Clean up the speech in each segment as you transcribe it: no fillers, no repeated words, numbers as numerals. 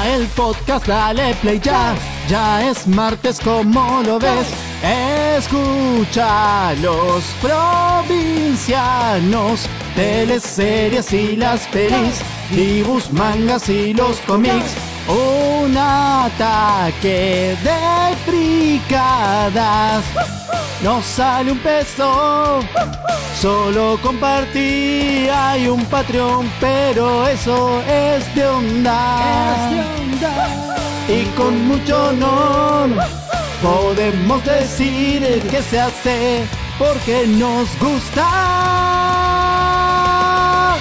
va el podcast, dale play ya. Ya es martes, como lo ves. Escucha los provincianos, teleseries y las pelis, dibujos, mangas y los cómics. Un ataque de fricadas. No sale un peso, solo compartí. Hay un Patreon, pero eso es de onda. Y con mucho honor podemos decir que se hace porque nos gusta.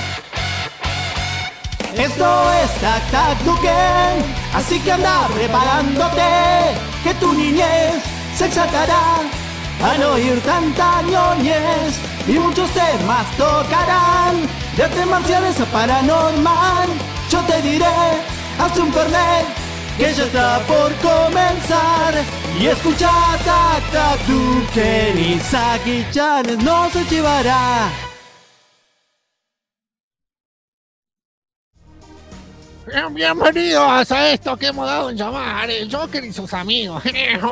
Esto es Tac Tac Duken, así que anda preparándote, que tu niñez se exaltará al oír tanta ñoñez, y muchos temas tocarán, de artes marciales a paranormal. Yo te diré, haz un fernet, que ya está por comenzar, y escucha Tac Tac Duken, y Saki-chan no se llevará. Bienvenidos a esto que hemos dado en llamar el Joker y sus amigos.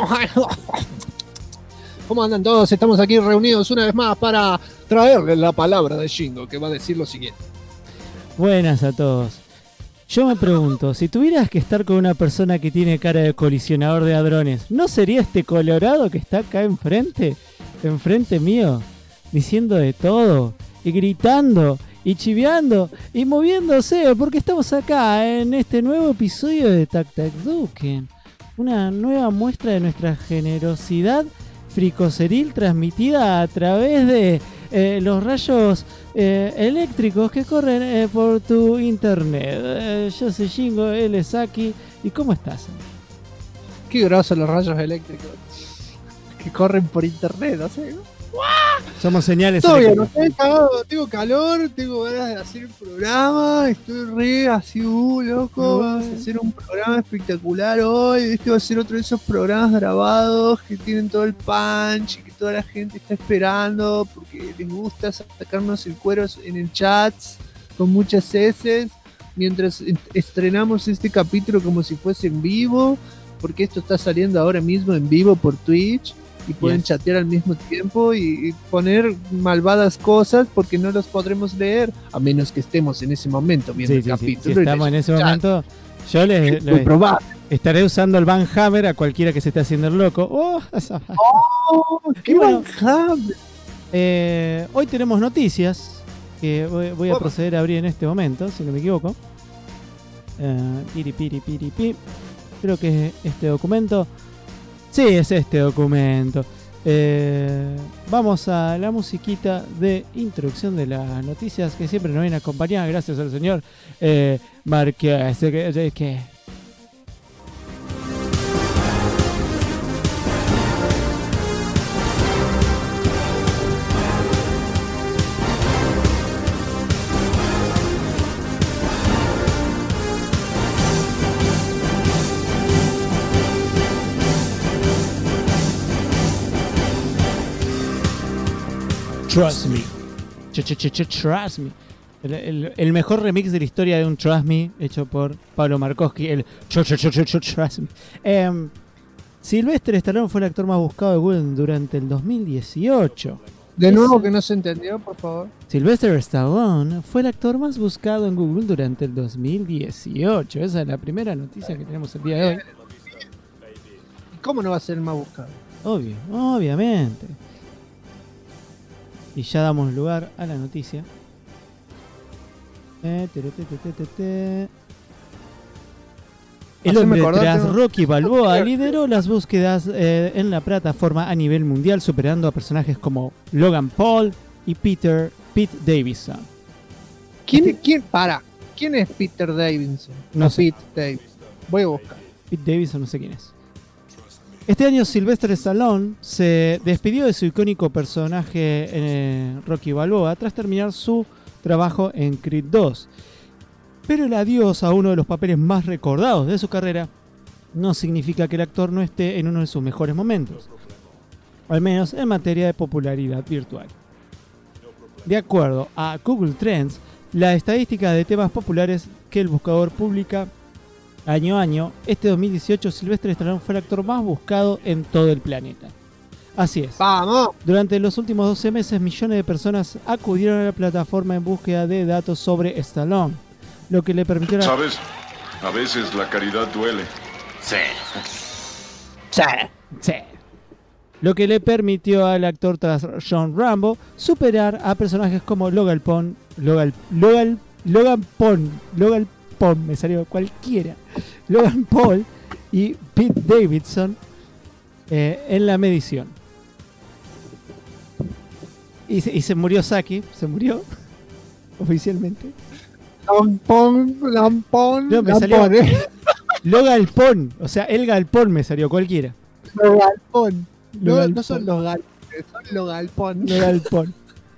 ¿Cómo andan todos? Estamos aquí reunidos una vez más para traerles la palabra de Shingo, que va a decir lo siguiente. Buenas a todos. Yo me pregunto, si tuvieras que estar con una persona que tiene cara de colisionador de hadrones, ¿no sería este colorado que está acá enfrente mío, diciendo de todo, y gritando, y chiveando, y moviéndose? Porque estamos acá en este nuevo episodio de Tac Tac Duken, una nueva muestra de nuestra generosidad fricoceril transmitida a través de los rayos eléctricos que corren por tu internet. Yo soy Shingo, él es Saki. ¿Y cómo estás? Qué grosos los rayos eléctricos que corren por internet, ¿no sé? Somos señales. Todo bien, no estoy cagado, tengo calor, tengo ganas de hacer un programa, estoy re así, loco, vamos a hacer un programa espectacular hoy. Este va a ser otro de esos programas grabados que tienen todo el punch y que toda la gente está esperando porque les gusta sacarnos el cuero en el chat con muchas heces mientras estrenamos este capítulo como si fuese en vivo, porque esto está saliendo ahora mismo en vivo por Twitch. Y pueden chatear al mismo tiempo y poner malvadas cosas porque no los podremos leer a menos que estemos en ese momento viendo el capítulo. Si estamos en ese momento, yo les estaré usando el Van Hammer a cualquiera que se esté haciendo el loco. ¡Qué Van Hammer! Hoy tenemos noticias que voy a proceder a abrir en este momento, si no me equivoco. Creo que es este documento. Sí, es este documento. Vamos a la musiquita de introducción de las noticias que siempre nos viene a acompañar, gracias al señor Márquez. Trust Me. Trust Me. El mejor remix de la historia de un Trust Me hecho por Pablo Markowski. El Trust Me. Sylvester Stallone fue el actor más buscado de Google durante el 2018. De nuevo que no se entendió, por favor. Sylvester Stallone fue el actor más buscado en Google durante el 2018. Esa es la primera noticia que tenemos el día de hoy. ¿Cómo no va a ser el más buscado? Obviamente. Y ya damos lugar a la noticia. El hombre tras Rocky Balboa lideró las búsquedas en la plataforma a nivel mundial, superando a personajes como Logan Paul y Pete Davidson. ¿Quién es Peter Davidson? No sé. Pete Davidson. Voy a buscar. Pete Davidson, no sé quién es. Este año Sylvester Stallone se despidió de su icónico personaje Rocky Balboa tras terminar su trabajo en Creed 2. Pero el adiós a uno de los papeles más recordados de su carrera no significa que el actor no esté en uno de sus mejores momentos, al menos en materia de popularidad virtual. De acuerdo a Google Trends, la estadística de temas populares que el buscador publica año a año, este 2018 Sylvester Stallone fue el actor más buscado en todo el planeta. Así es. ¡Vamos! Durante los últimos 12 meses, millones de personas acudieron a la plataforma en búsqueda de datos sobre Stallone, lo que le permitió... ¿Sabes? A veces la caridad duele. Sí. Sí. Lo que le permitió al actor tras John Rambo superar a personajes como Logan Paul, me salió cualquiera, Logan Paul y Pete Davidson en la medición. Y se murió Saki, se murió oficialmente. Lampón. No, me salió Logan Paul, o sea, el galpón me salió cualquiera. Los galpón. Los No son los galpones, son los galpón. No galpón.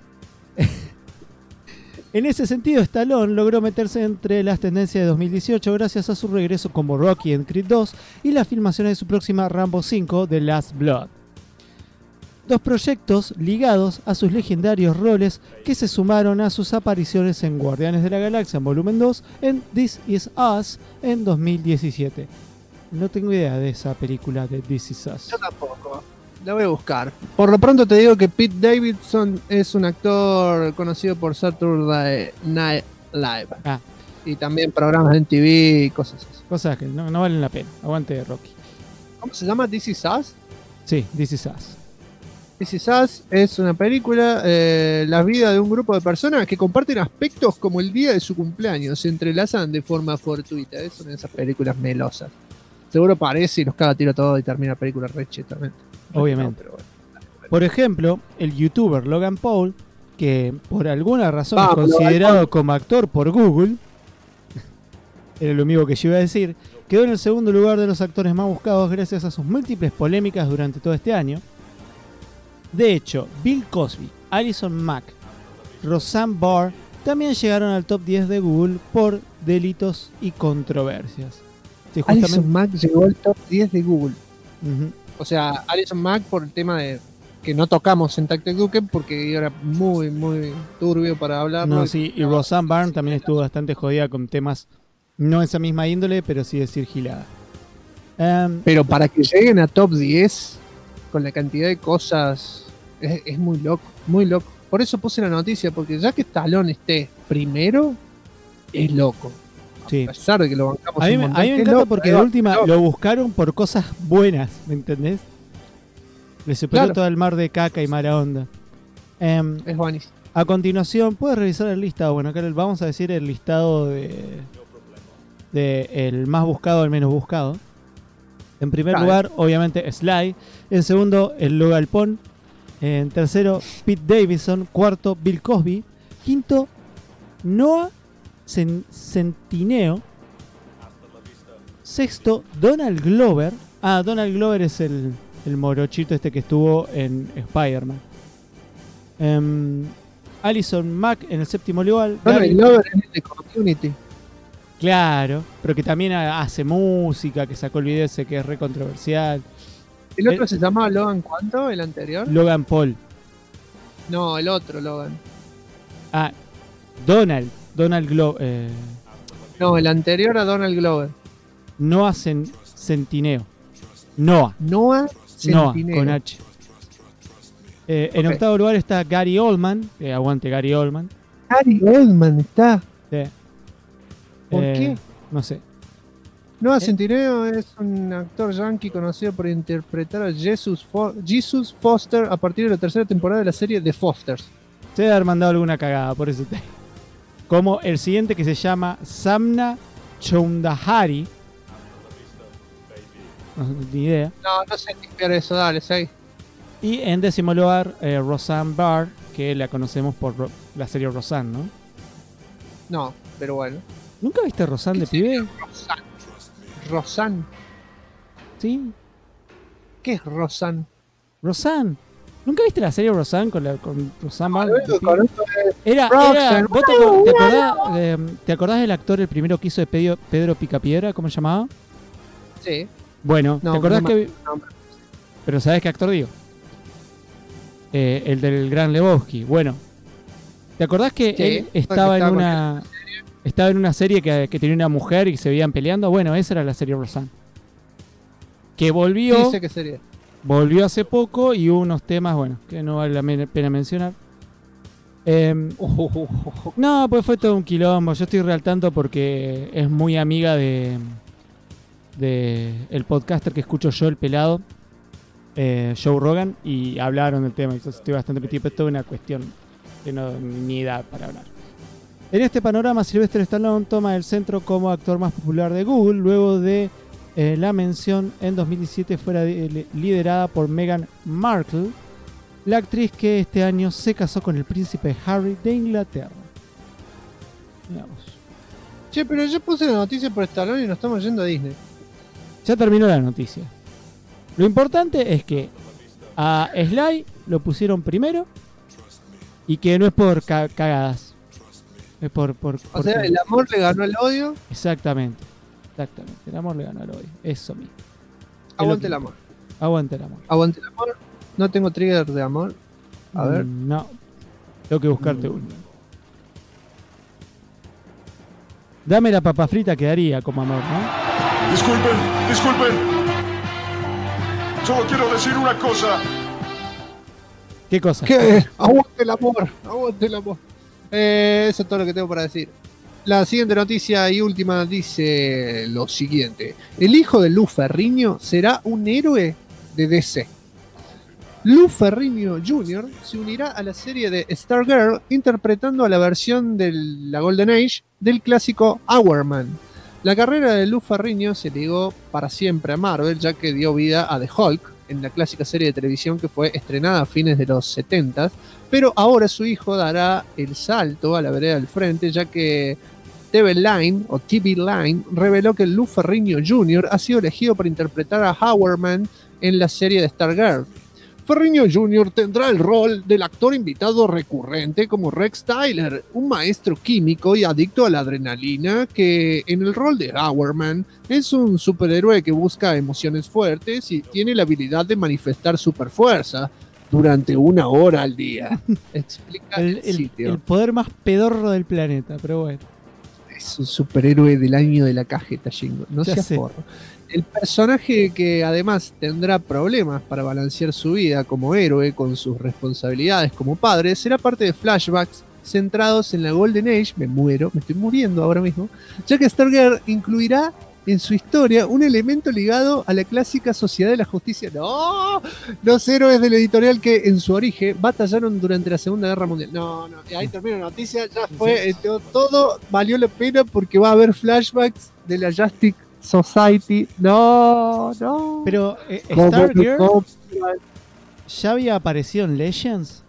En ese sentido, Stallone logró meterse entre las tendencias de 2018 gracias a su regreso como Rocky en Creed 2 y las filmaciones de su próxima Rambo 5, The Last Blood. Dos proyectos ligados a sus legendarios roles que se sumaron a sus apariciones en Guardianes de la Galaxia en Volumen 2 en This Is Us en 2017. No tengo idea de esa película de This Is Us. Yo tampoco. La voy a buscar. Por lo pronto te digo que Pete Davidson es un actor conocido por Saturday Night Live. Y también programas en TV y cosas así. Cosas que no valen la pena. Aguante Rocky. ¿Cómo se llama? This Is Us. Sí, This Is Us. This Is Us es una película, la vida de un grupo de personas que comparten aspectos como el día de su cumpleaños. Se entrelazan de forma fortuita. Es una de esas películas melosas. Seguro parece y los caga tiro todo y termina la película re chetamente. Obviamente. No, pero bueno. Por ejemplo, el youtuber Logan Paul, que por alguna razón es Vamos, considerado Logan. como actor por Google, era lo mismo que yo iba a decir, quedó en el segundo lugar de los actores más buscados gracias a sus múltiples polémicas durante todo este año. De hecho, Bill Cosby, Allison Mack, Roseanne Barr también llegaron al top 10 de Google por delitos y controversias. Sí, Allison Mack llegó al top 10 de Google. Uh-huh. O sea, Allison Mack por el tema de que no tocamos en Tactic Duke porque era muy, muy turbio para hablar. No, sí, y Roseanne Barr también estuvo bastante jodida con temas, no esa misma índole, pero sí decir gilada. Pero para que lleguen a top 10 con la cantidad de cosas es muy loco, muy loco. Por eso puse la noticia, porque ya que Stallone esté primero, es loco. Sí. A pesar de que lo bancamos A mí un me montón, encanta loco, porque de última lo buscaron por cosas buenas, ¿me entendés? Le superó Claro. todo el mar de caca y mala onda. Es buenísimo. A continuación, puedes revisar el listado. Bueno, acá vamos a decir el listado de el más buscado al menos buscado. En primer Claro. lugar, obviamente, Sly. En segundo, el Logan Paul. En tercero, Pete Davidson. Cuarto, Bill Cosby. Quinto, Noah Centineo. Sexto, Donald Glover. Donald Glover es el morochito este que estuvo en Spider-Man. Allison Mack en el séptimo lugar. Donald Glover es el de Community. Claro, pero que también hace música, que sacó el video ese que es re controversial. ¿El otro se llamaba Logan cuánto? ¿El anterior? Logan Paul. No, el otro Logan. Donald Glover. No, el anterior a Donald Glover. Noah Centineo. Noah Centineo. con H. En octavo lugar está Gary Oldman. Aguante Gary Oldman. Gary Oldman está. Sí. ¿Por qué? No sé. Noah Centineo es un actor yankee conocido por interpretar a Jesus Foster a partir de la tercera temporada de la serie The Fosters. Se debe haber mandado alguna cagada, por eso como el siguiente que se llama Samna Choudhary. No, ni idea. No sé limpiar eso, dale, 6. Y en décimo lugar, Roseanne Barr, que la conocemos por la serie Roseanne, ¿no? No, pero bueno. ¿Nunca viste Roseanne de pibe? Roseanne. Sí. ¿Qué es Roseanne? Roseanne. ¿Nunca viste la serie Roseanne con Roseanne Barr? Lo único que conozco es Era Roxanne. ¿vos te acordás del actor, el primero que hizo de Pedro Picapiedra? ¿Cómo se llamaba? Sí. Bueno, No, ¿te acordás no que...? no. Pero ¿sabés qué actor digo? El del Gran Lebowski. Bueno, ¿te acordás que Sí, él porque estaba en estaba una... estaba en una serie que tenía una mujer y se veían peleando. Bueno, esa era la serie Roseanne. Que volvió. Sí sé qué sería. Volvió hace poco y hubo unos temas, bueno, que no vale la pena mencionar. No, pues fue todo un quilombo. Yo estoy re al tanto porque es muy amiga de el podcaster que escucho yo, el pelado, Joe Rogan, y hablaron del tema. Y yo estoy bastante metido, pero es toda una cuestión que no ni da para hablar. En este panorama, Sylvester Stallone toma el centro como actor más popular de Google, luego de la mención en 2017 fuera liderada por Meghan Markle, la actriz que este año se casó con el príncipe Harry de Inglaterra. Veamos. Che, pero yo puse la noticia por Stallone y nos estamos yendo a Disney. Ya terminó la noticia. Lo importante es que a Sly lo pusieron primero y que no es por cagadas. Es por O sea, el amor le ganó al odio. Exactamente. El amor le ganó al odio. Eso mismo. Aguante el amor. Aguante el amor. Aguante el amor. No tengo trigger de amor. A ver. No. Tengo que buscarte uno. Dame la papa frita que daría como amor, ¿no? Disculpen. Solo quiero decir una cosa. ¿Qué cosa? ¿Qué? Aguante el amor. Aguante el amor. Eso es todo lo que tengo para decir. La siguiente noticia y última dice lo siguiente. El hijo de Lou Ferrigno será un héroe de DC. Lou Ferrigno Jr. se unirá a la serie de Stargirl interpretando a la versión de la Golden Age del clásico Hourman. La carrera de Lou Ferrigno se ligó para siempre a Marvel, ya que dio vida a The Hulk en la clásica serie de televisión que fue estrenada a fines de los 70s, pero ahora su hijo dará el salto a la vereda del frente, ya que TV Line reveló que Lou Ferrigno Jr. ha sido elegido para interpretar a Hourman en la serie de Stargirl. Ferrigno Jr. tendrá el rol del actor invitado recurrente como Rex Tyler, un maestro químico y adicto a la adrenalina que en el rol de Hourman es un superhéroe que busca emociones fuertes y tiene la habilidad de manifestar superfuerza durante 1 hora al día. Explica el sitio. El poder más pedorro del planeta, pero bueno. Es un superhéroe del año de la cajeta, Jingo. No seas forro. El personaje que además tendrá problemas para balancear su vida como héroe con sus responsabilidades como padre, será parte de flashbacks centrados en la Golden Age. Me muero, me estoy muriendo ahora mismo, ya que Stargirl incluirá en su historia un elemento ligado a la clásica Sociedad de la Justicia. ¡No! Los héroes de la editorial que en su origen batallaron durante la Segunda Guerra Mundial. No, ahí termina la noticia, ya fue, todo valió la pena porque va a haber flashbacks de la Justice Society. No. Pero Stargirl ya había aparecido en Legends.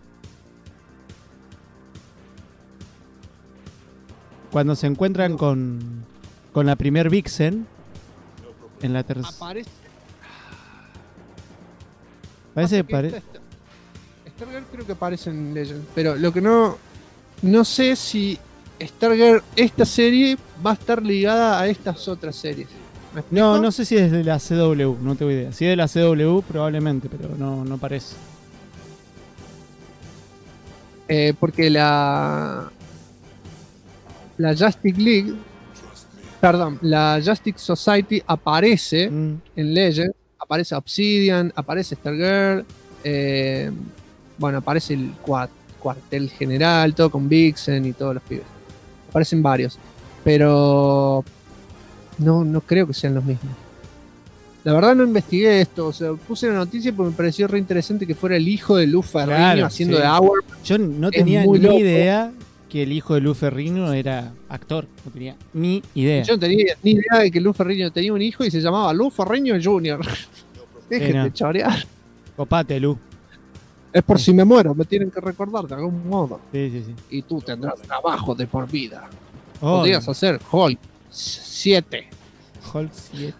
Cuando se encuentran con la primer Vixen en la tercera. Parece Stargirl creo que aparece en Legends, pero lo que no sé si Stargirl, esta serie, va a estar ligada a estas otras series. No sé si es de la CW, no tengo idea. Si es de la CW, probablemente, pero no parece. Porque la Justice League, perdón, la Justice Society aparece en Legends, aparece Obsidian, aparece Stargirl, bueno, aparece el cuartel general, todo con Vixen y todos los pibes. Aparecen varios, pero no creo que sean los mismos. La verdad no investigué esto, o sea, puse la noticia porque me pareció re interesante que fuera el hijo de Lou Ferrigno haciendo de Hourman. Yo no tenía ni idea que el hijo de Lou Ferrigno era actor, no tenía ni idea. Yo no tenía ni idea de que Lou Ferrigno tenía un hijo y se llamaba Lou Ferrigno Jr. Dejen de chorear. Copate, Lou. Es por si me muero, me tienen que recordar de algún modo. Sí. Y tú tendrás trabajo de por vida. Podrías hacer Hulk 7. Hulk 7.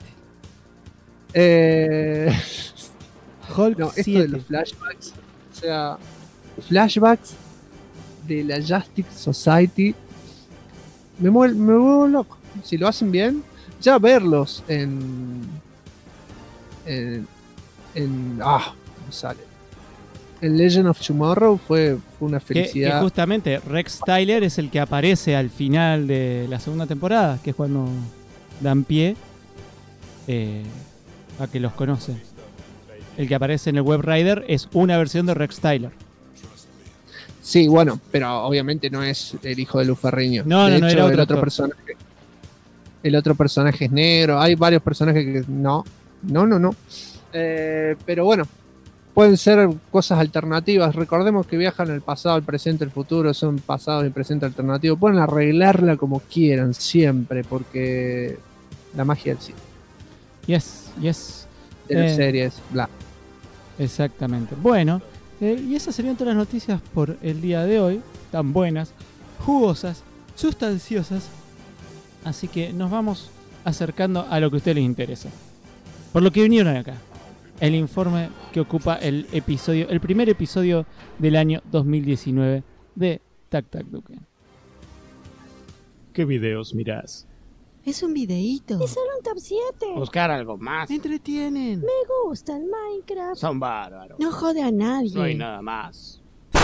Hulk no, esto 7. De los flashbacks. O sea, flashbacks de la Justice Society. Me vuelvo loco. Si lo hacen bien, ya verlos no sale. en Legend of Tomorrow fue una Que felicidad. justamente Rex Tyler es el que aparece al final de la segunda temporada, que es cuando dan pie a que los conocen. El que aparece en el Web Rider es una versión de Rex Tyler. Sí, bueno, pero obviamente no es el hijo de Lou Ferrigno. No, de no, hecho, era el otro otro actor. personaje. El otro personaje es negro. Hay varios personajes que no. Pero bueno, pueden ser cosas alternativas. Recordemos que viajan al pasado, al presente, al futuro. Son pasados y presente alternativos. Pueden arreglarla como quieran, siempre, porque la magia del cine, Yes. de las series, bla. Exactamente. Bueno, y esas serían todas las noticias por el día de hoy. Tan buenas, jugosas, sustanciosas. Así que nos vamos acercando a lo que a ustedes les interesa. Por lo que vinieron acá. El informe que ocupa el primer episodio del año 2019 de Tac Tac Duken. ¿Qué videos mirás? Es un videíto. Es solo un top 7. Buscar algo más. Entretienen. Me gusta el Minecraft. Son bárbaros. No jode a nadie. No hay nada más.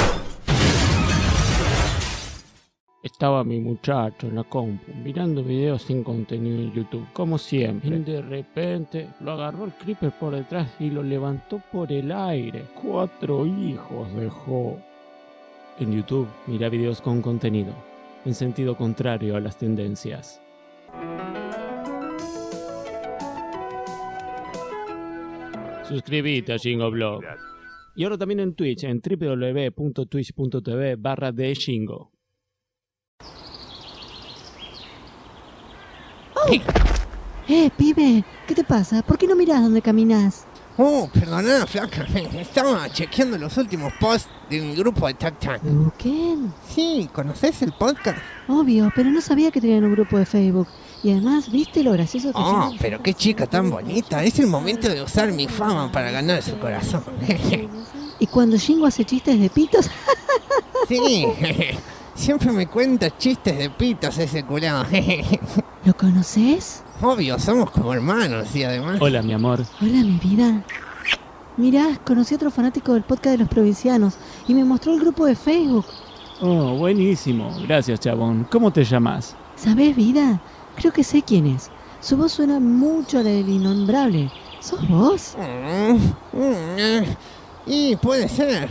Estaba mi muchacho en la compu mirando videos sin contenido en YouTube, como siempre. Y de repente lo agarró el creeper por detrás y lo levantó por el aire. 4 hijos dejó. En YouTube mira videos con contenido, en sentido contrario a las tendencias. Suscríbete a Jingoblog. Y ahora también en Twitch, en www.twitch.tv/thejingo. Pibe, ¿qué te pasa? ¿Por qué no mirás dónde caminas? Oh, perdona, flaca. Estaba chequeando los últimos posts de mi grupo de Tac Tac. Duken. Sí, ¿conoces el podcast? Obvio, pero no sabía que tenían un grupo de Facebook. Y además, ¿viste lo gracioso que Oh, son? pero qué chica tan bonita. Es el momento de usar mi fama para ganar su corazón. Y cuando Jingo hace chistes de pitos, Sí, siempre me cuenta chistes de pitos ese culado. ¿lo conoces? Obvio, somos como hermanos y además... Hola, mi amor. Hola, mi vida. Mirá, conocí a otro fanático del podcast de los provincianos y me mostró el grupo de Facebook. Oh, buenísimo. Gracias, chabón. ¿Cómo te llamas? ¿Sabés, vida? Creo que sé quién es. Su voz suena mucho a la del innombrable. ¿Sos vos? Y puede ser.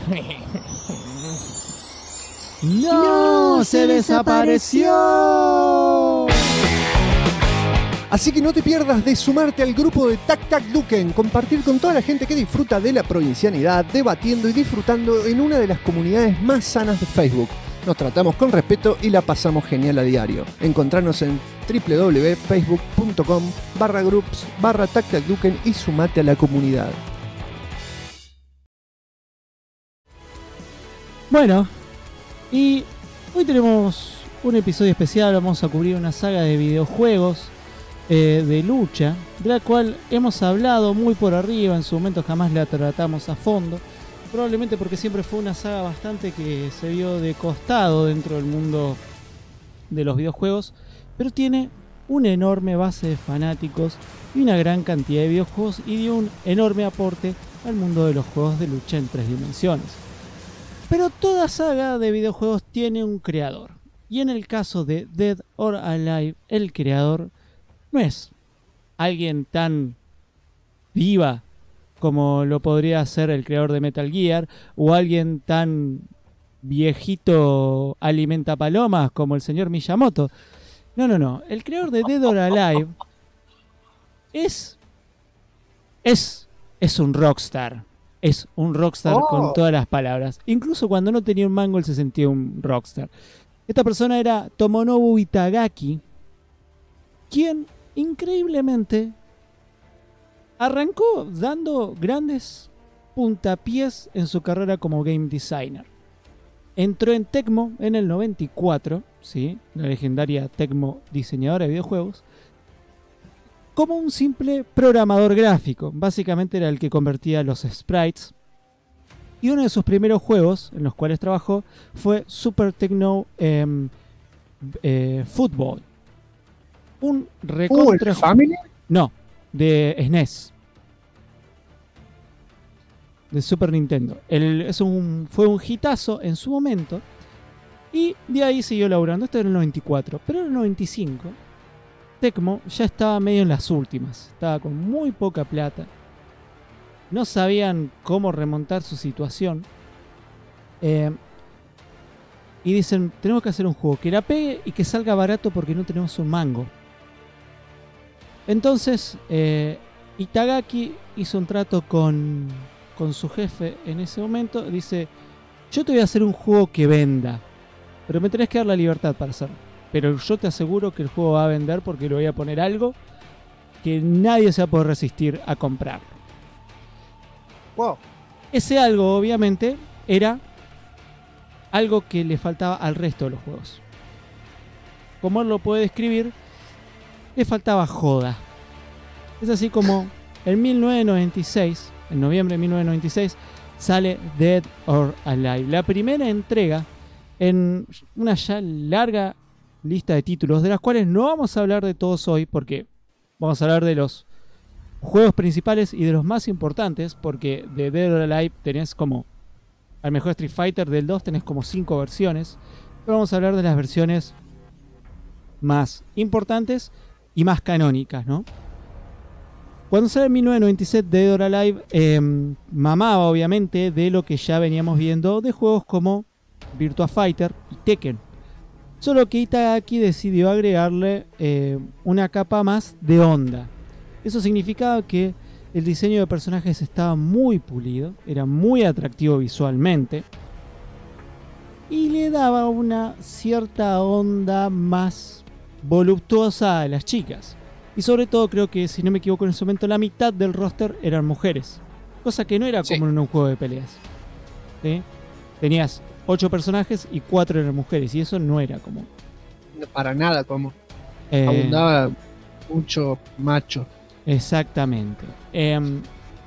¡No! ¡Se desapareció! Así que no te pierdas de sumarte al grupo de Tac Tac Duken, compartir con toda la gente que disfruta de la provincianidad, debatiendo y disfrutando en una de las comunidades más sanas de Facebook. Nos tratamos con respeto y la pasamos genial a diario. Encontranos en www.facebook.com/groups/TacTacDuken y sumate a la comunidad. Bueno, y hoy tenemos un episodio especial. Vamos a cubrir una saga de videojuegos de lucha, de la cual hemos hablado muy por arriba. En su momento jamás la tratamos a fondo, probablemente porque siempre fue una saga bastante que se vio de costado dentro del mundo de los videojuegos, pero tiene una enorme base de fanáticos y una gran cantidad de videojuegos, y dio un enorme aporte al mundo de los juegos de lucha en 3 dimensiones. Pero toda saga de videojuegos tiene un creador, y en el caso de Dead or Alive, el creador no es alguien tan viva como lo podría ser el creador de Metal Gear, o alguien tan viejito alimenta palomas como el señor Miyamoto. No. El creador de Dead or Alive es un rockstar. Es un rockstar con todas las palabras. Incluso cuando no tenía un mango, él se sentía un rockstar. Esta persona era Tomonobu Itagaki, quien increíblemente arrancó dando grandes puntapiés en su carrera como game designer. Entró en Tecmo en el 94, ¿sí? La legendaria Tecmo diseñadora de videojuegos, como un simple programador gráfico. Básicamente era el que convertía los sprites. Y uno de sus primeros juegos en los cuales trabajó fue Super Tecmo Football. Un recontra... ¿El Family? No, de SNES. de Super Nintendo. Fue un hitazo en su momento. Y de ahí siguió laburando. Esto era el 94. Pero en el 95, Tecmo ya estaba medio en las últimas. Estaba con muy poca plata. No sabían cómo remontar su situación. Y dicen, tenemos que hacer un juego que la pegue y que salga barato porque no tenemos un mango. Entonces, Itagaki hizo un trato con su jefe en ese momento. Dice, yo te voy a hacer un juego que venda, pero me tenés que dar la libertad para hacerlo. Pero yo te aseguro que el juego va a vender porque le voy a poner algo que nadie se va a poder resistir a comprarlo. Wow. Ese algo, obviamente, era algo que le faltaba al resto de los juegos. Como él lo puede describir, le faltaba joda. Es así como en 1996, en noviembre de 1996, sale Dead or Alive, la primera entrega en una ya larga lista de títulos, de las cuales no vamos a hablar de todos hoy, porque vamos a hablar de los juegos principales y de los más importantes, porque de Dead or Alive tenés como al mejor Street Fighter, del 2 tenés como 5 versiones, pero vamos a hablar de las versiones más importantes y más canónicas, ¿no? Cuando sale en 1997 Dead or Alive, mamaba obviamente de lo que ya veníamos viendo de juegos como Virtua Fighter y Tekken. Solo que Itagaki decidió agregarle una capa más de onda. Eso significaba que el diseño de personajes estaba muy pulido, era muy atractivo visualmente y le daba una cierta onda más voluptuosa a las chicas. Y sobre todo creo que, si no me equivoco en ese momento, la mitad del roster eran mujeres. Cosa que no era como en un juego de peleas. ¿Sí? Tenías 8 personajes y 4 eran mujeres. Y eso no era común. No, para nada común. Abundaba mucho macho. Exactamente. El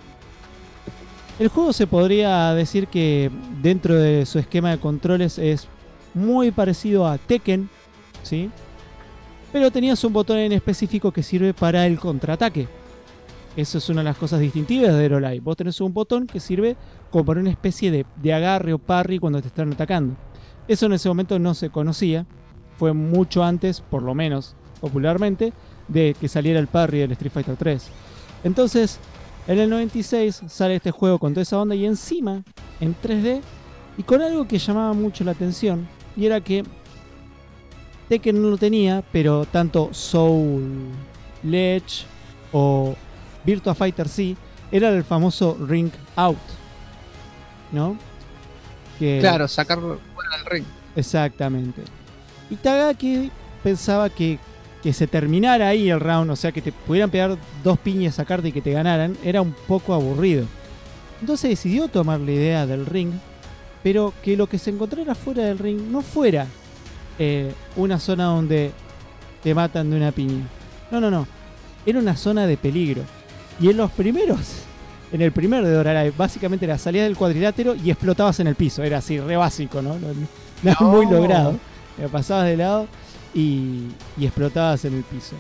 juego se podría decir que dentro de su esquema de controles es muy parecido a Tekken, ¿sí? Pero tenías un botón en específico que sirve para el contraataque. Eso es una de las cosas distintivas de Dead or Alive. Vos tenés un botón que sirve como para una especie de agarre o parry cuando te están atacando. Eso en ese momento no se conocía. Fue mucho antes, por lo menos popularmente, de que saliera el parry del Street Fighter 3. Entonces, en el 96 sale este juego con toda esa onda y encima en 3D y con algo que llamaba mucho la atención, y era que Tekken no lo tenía, pero tanto Soul Edge o Virtua Fighter sí, era el famoso Ring Out, ¿no? Claro, sacarlo fuera del ring. Exactamente. Itagaki pensaba que se terminara ahí el round, o sea, que te pudieran pegar 2 piñas, sacarte y que te ganaran, era un poco aburrido. Entonces decidió tomar la idea del ring, pero que lo que se encontrara fuera del ring no fuera una zona donde te matan de una piña. No. Era una zona de peligro. Y en los primeros, en el primer de Dead or Alive, básicamente era salías del cuadrilátero y explotabas en el piso. Era así, re básico, ¿no? No muy logrado. Pasabas de lado y explotabas en el piso.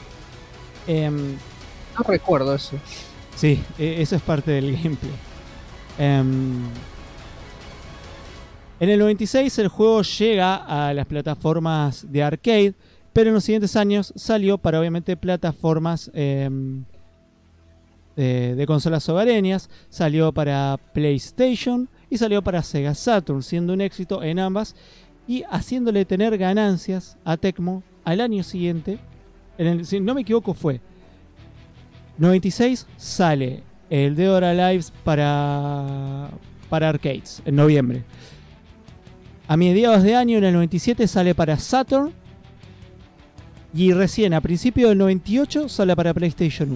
No recuerdo eso. Sí, eso es parte del gameplay. En el 96 el juego llega a las plataformas de arcade, pero en los siguientes años salió para obviamente plataformas de consolas hogareñas, salió para PlayStation y salió para Sega Saturn, siendo un éxito en ambas y haciéndole tener ganancias a Tecmo al año siguiente. Si no me equivoco fue 96 sale el Dead or Alive para arcades en noviembre. A mediados de año, en el 97, sale para Saturn. Y recién, a principios del 98, sale para PlayStation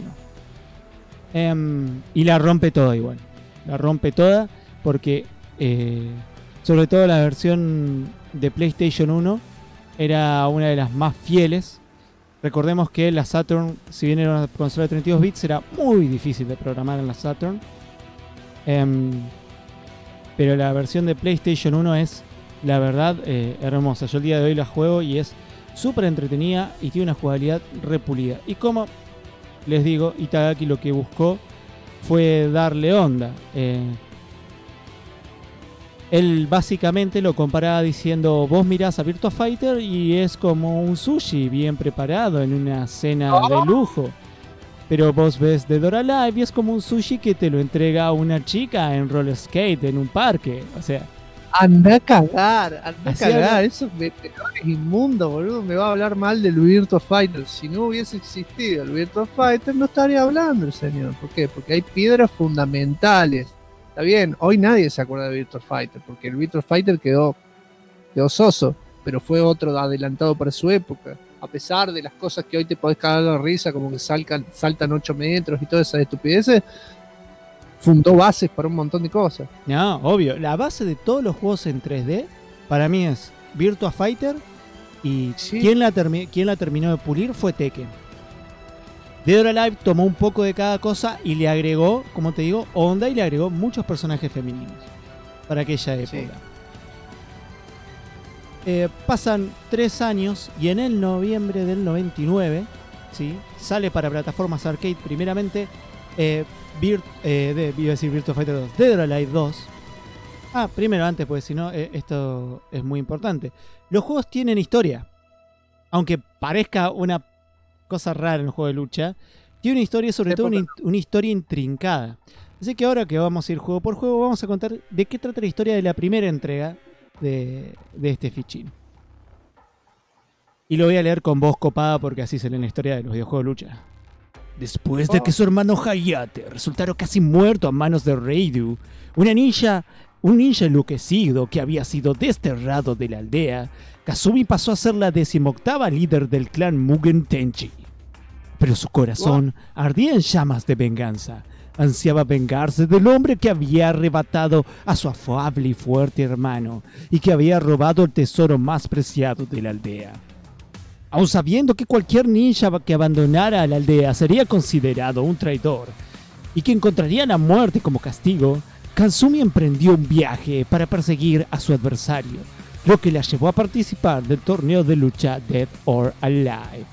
1. Y la rompe toda igual. La rompe toda porque, sobre todo la versión de PlayStation 1, era una de las más fieles. Recordemos que la Saturn, si bien era una consola de 32 bits, era muy difícil de programar en la Saturn. Pero la versión de PlayStation 1 es, la verdad, hermosa. Yo el día de hoy la juego y es súper entretenida y tiene una jugabilidad repulida. Y como les digo, Itagaki lo que buscó fue darle onda. Él básicamente lo comparaba diciendo, vos mirás a Virtua Fighter y es como un sushi bien preparado en una cena de lujo. Pero vos ves Dead or Alive y es como un sushi que te lo entrega una chica en roller skate en un parque. O sea, anda a cagar, Así habla- Eso es inmundo, boludo. Me va a hablar mal del Virtua Fighter. Si no hubiese existido el Virtua Fighter, no estaría hablando el señor. ¿Por qué? Porque hay piedras fundamentales. Está bien, hoy nadie se acuerda de Virtua Fighter, porque el Virtua Fighter quedó soso, pero fue otro adelantado para su época. A pesar de las cosas que hoy te podés cagar la risa, como que saltan 8 metros y todas esas estupideces, fundó bases para un montón de cosas. no, obvio. La base de todos los juegos en 3D para mí es Virtua Fighter y Sí. quien la terminó de pulir fue Tekken. Dead or Alive tomó un poco de cada cosa y le agregó, como te digo, onda y le agregó muchos personajes femeninos para aquella época. Sí. Pasan 3 años y en el noviembre del 99, ¿sí? Sale para plataformas arcade primeramente iba a decir Virtua Fighter 2, Dead or Alive 2. Primero antes, porque si no, esto es muy importante. Los juegos tienen historia. Aunque parezca una cosa rara en el juego de lucha, tiene una historia, sobre todo una historia intrincada. Así que ahora que vamos a ir juego por juego, vamos a contar de qué trata la historia de la primera entrega de este fichín. Y lo voy a leer con voz copada porque así se lee la historia de los videojuegos de lucha. Después de que su hermano Hayate resultara casi muerto a manos de Reidu, un ninja enloquecido que había sido desterrado de la aldea, Kazumi pasó a ser la 18ª líder del clan Mugen Tenchi. Pero su corazón ardía en llamas de venganza. Ansiaba vengarse del hombre que había arrebatado a su afable y fuerte hermano y que había robado el tesoro más preciado de la aldea. Aun sabiendo que cualquier ninja que abandonara la aldea sería considerado un traidor y que encontraría la muerte como castigo, Kazumi emprendió un viaje para perseguir a su adversario, lo que la llevó a participar del torneo de lucha Dead or Alive.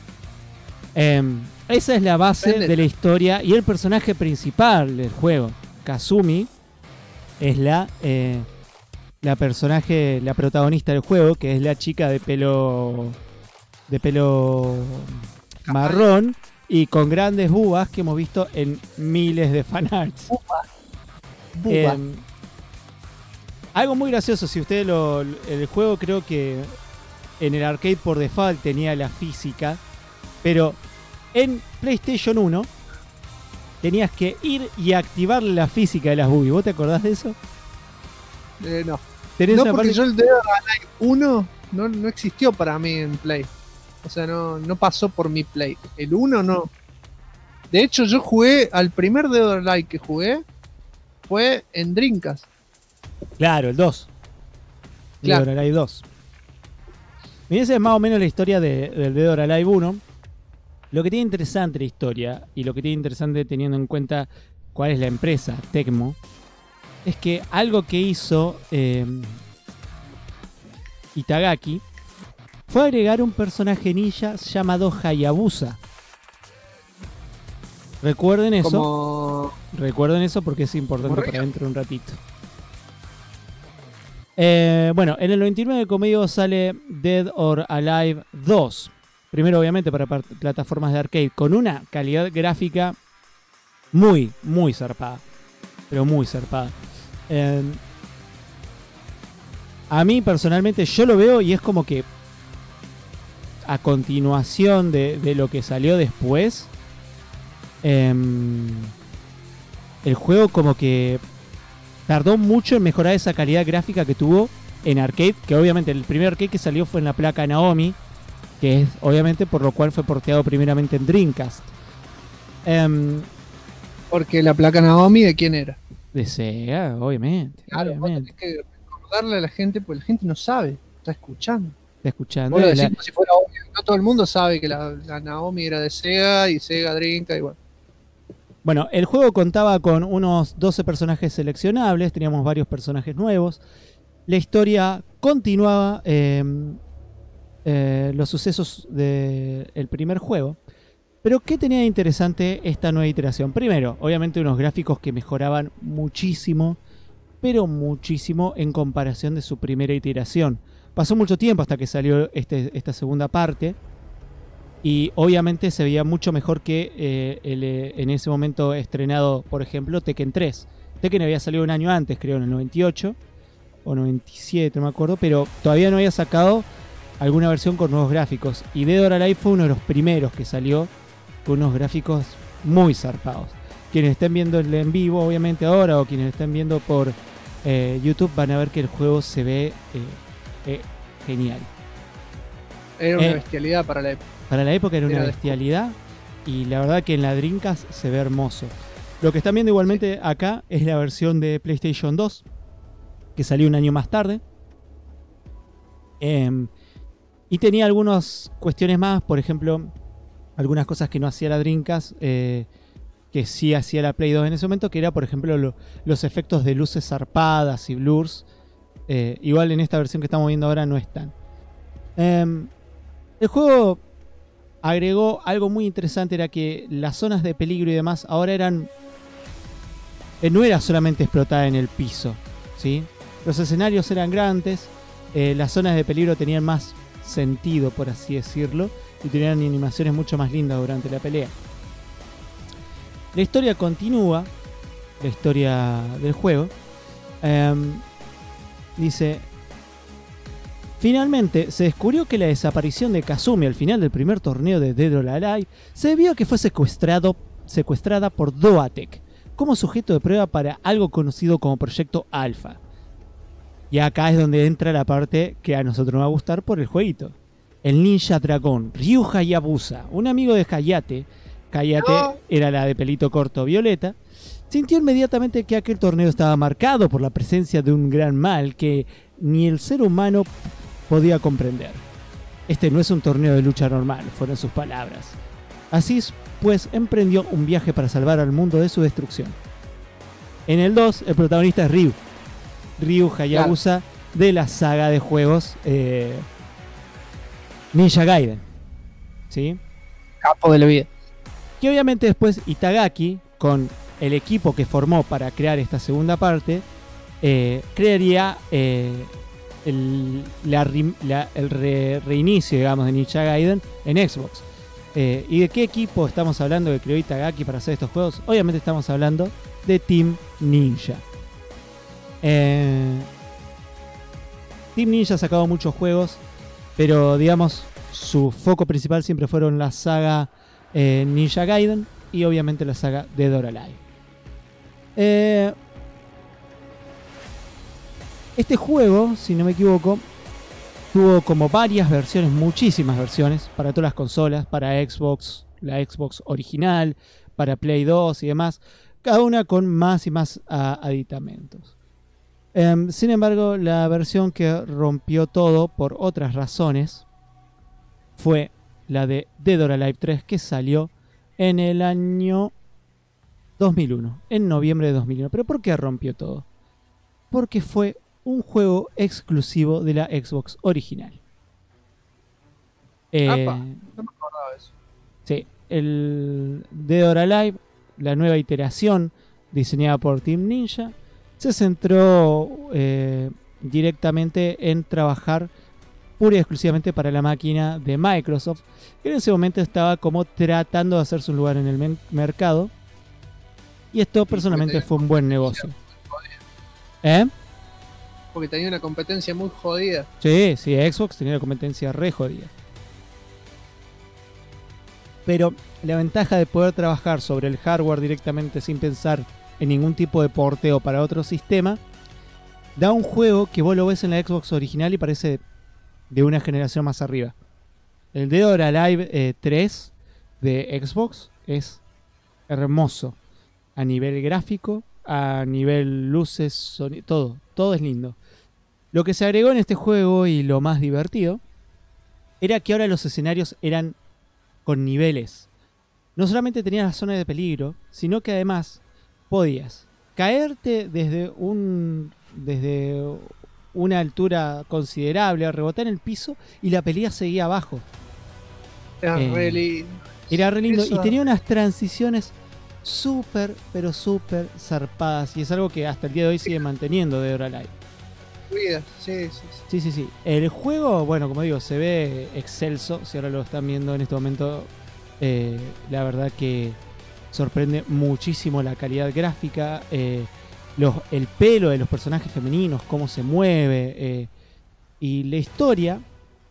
Esa es la base de la historia y el personaje principal del juego. Kazumi es la protagonista del juego, que es la chica de pelo marrón y con grandes bubas que hemos visto en miles de fanarts. Algo muy gracioso, si ustedes el juego creo que en el arcade por default tenía la física, pero en PlayStation 1 tenías que ir y activar la física de las boobies. ¿Vos te acordás de eso? No. ¿Tenés No, una porque parte- yo el Dead or Alive 1 no existió para mí en Play. O sea, no pasó por mi Play. El 1 no. De hecho, yo jugué al primer Dead or Alive que jugué fue en Dreamcast. Claro, el 2. Claro. Dead or Alive 2. Y esa es más o menos la historia del Dead or Alive 1. Lo que tiene interesante la historia y lo que tiene interesante teniendo en cuenta cuál es la empresa, Tecmo, es que algo que hizo Itagaki fue agregar un personaje ninja llamado Hayabusa. Recuerden eso. Como... Recuerden eso porque es importante Correcto. para dentro de un ratito. Bueno, en el 99, como digo, sale Dead or Alive 2. Primero, obviamente, para plataformas de arcade, con una calidad gráfica muy, muy zarpada. Pero muy zarpada. A mí, personalmente, yo lo veo y es como que a continuación de lo que salió después, el juego como que tardó mucho en mejorar esa calidad gráfica que tuvo en arcade, que obviamente el primer arcade que salió fue en la placa Naomi, que es obviamente por lo cual fue porteado primeramente en Dreamcast. Porque la placa Naomi, ¿de quién era? De Sega, obviamente. Claro, vos obviamente. tenés que recordarle a la gente, porque la gente no sabe, está escuchando. Está escuchando. Vos lo decís como si fuera obvio. No todo el mundo sabe que la Naomi era de Sega y Sega Dreamcast y bueno. Bueno, el juego contaba con unos 12 personajes seleccionables, teníamos varios personajes nuevos. La historia continuaba los sucesos del primer juego. Pero ¿qué tenía de interesante esta nueva iteración? Primero, obviamente unos gráficos que mejoraban muchísimo pero muchísimo en comparación de su primera iteración. Pasó mucho tiempo hasta que salió esta segunda parte, y obviamente se veía mucho mejor que en ese momento estrenado, por ejemplo, Tekken 3. Tekken había salido un año antes, creo, en el 98 o 97, no me acuerdo, pero todavía no había sacado alguna versión con nuevos gráficos. Y Dead or Alive fue uno de los primeros que salió con unos gráficos muy zarpados. Quienes estén viendo el en vivo, obviamente ahora, o quienes estén viendo por YouTube, van a ver que el juego se ve genial. Era una bestialidad para la época. Para la época era una bestialidad, y la verdad que en la Dreamcast se ve hermoso. Lo que están viendo igualmente acá es la versión de PlayStation 2, que salió un año más tarde. Y tenía algunas cuestiones más, por ejemplo, algunas cosas que no hacía la Dreamcast, que sí hacía la Play 2 en ese momento, que era, por ejemplo, los efectos de luces zarpadas y blurs. Igual en esta versión que estamos viendo ahora no están. El juego agregó algo muy interesante, era que las zonas de peligro y demás ahora eran... no era solamente explotada en el piso, ¿sí? Los escenarios eran grandes, las zonas de peligro tenían más sentido, por así decirlo, y tenían animaciones mucho más lindas durante la pelea. La historia continúa, la historia del juego. Dice: finalmente se descubrió que la desaparición de Kazumi al final del primer torneo de Dead or Alive se debió a que fue secuestrada por Doatec como sujeto de prueba para algo conocido como Proyecto Alpha. Y acá es donde entra la parte que a nosotros nos va a gustar por el jueguito. El ninja dragón Ryu Hayabusa, un amigo de Hayate era la de pelito corto violeta, sintió inmediatamente que aquel torneo estaba marcado por la presencia de un gran mal que ni el ser humano podía comprender. Este no es un torneo de lucha normal, fueron sus palabras. Así pues emprendió un viaje para salvar al mundo de su destrucción. En el 2, el protagonista es Ryu Hayabusa, de la saga de juegos Ninja Gaiden, ¿sí? Capo de la vida. Que obviamente después Itagaki, con el equipo que formó para crear esta segunda parte, crearía el reinicio, digamos, de Ninja Gaiden en Xbox. ¿Y de qué equipo estamos hablando que creó Itagaki para hacer estos juegos? Obviamente estamos hablando de Team Ninja. Team Ninja ha sacado muchos juegos, pero digamos su foco principal siempre fueron la saga Ninja Gaiden y obviamente la saga Dead or Alive. Este juego, si no me equivoco, tuvo como varias versiones, muchísimas versiones para todas las consolas, para Xbox, la Xbox original, para Play 2 y demás, cada una con más y más aditamentos. Sin embargo, la versión que rompió todo por otras razones fue la de Dead or Alive 3, que salió en el año 2001, en noviembre de 2001. ¿Pero por qué rompió todo? Porque fue un juego exclusivo de la Xbox original. No me acordaba de eso. Sí, el Dead or Alive, la nueva iteración diseñada por Team Ninja, se centró directamente en trabajar pura y exclusivamente para la máquina de Microsoft, que en ese momento estaba como tratando de hacerse un lugar en el mercado, y esto personalmente fue un buen negocio. Porque tenía una competencia muy jodida. Sí, Xbox tenía una competencia re jodida. Pero la ventaja de poder trabajar sobre el hardware directamente sin pensar en ningún tipo de porteo para otro sistema, da un juego que vos lo ves en la Xbox original y parece de una generación más arriba. El Dead or Alive 3 de Xbox es hermoso a nivel gráfico, a nivel luces, sonido, todo es lindo. Lo que se agregó en este juego, y lo más divertido, era que ahora los escenarios eran con niveles. No solamente tenías las zonas de peligro, sino que además podías caerte desde una altura considerable, a rebotar en el piso, y la pelea seguía abajo. Era re lindo. Era re lindo. Eso. Y tenía unas transiciones súper, pero súper zarpadas. Y es algo que hasta el día de hoy sigue manteniendo Dead or Alive. Sí. El juego, bueno, como digo, se ve excelso. Si ahora lo están viendo en este momento, la verdad que sorprende muchísimo la calidad gráfica, el pelo de los personajes femeninos, cómo se mueve, y la historia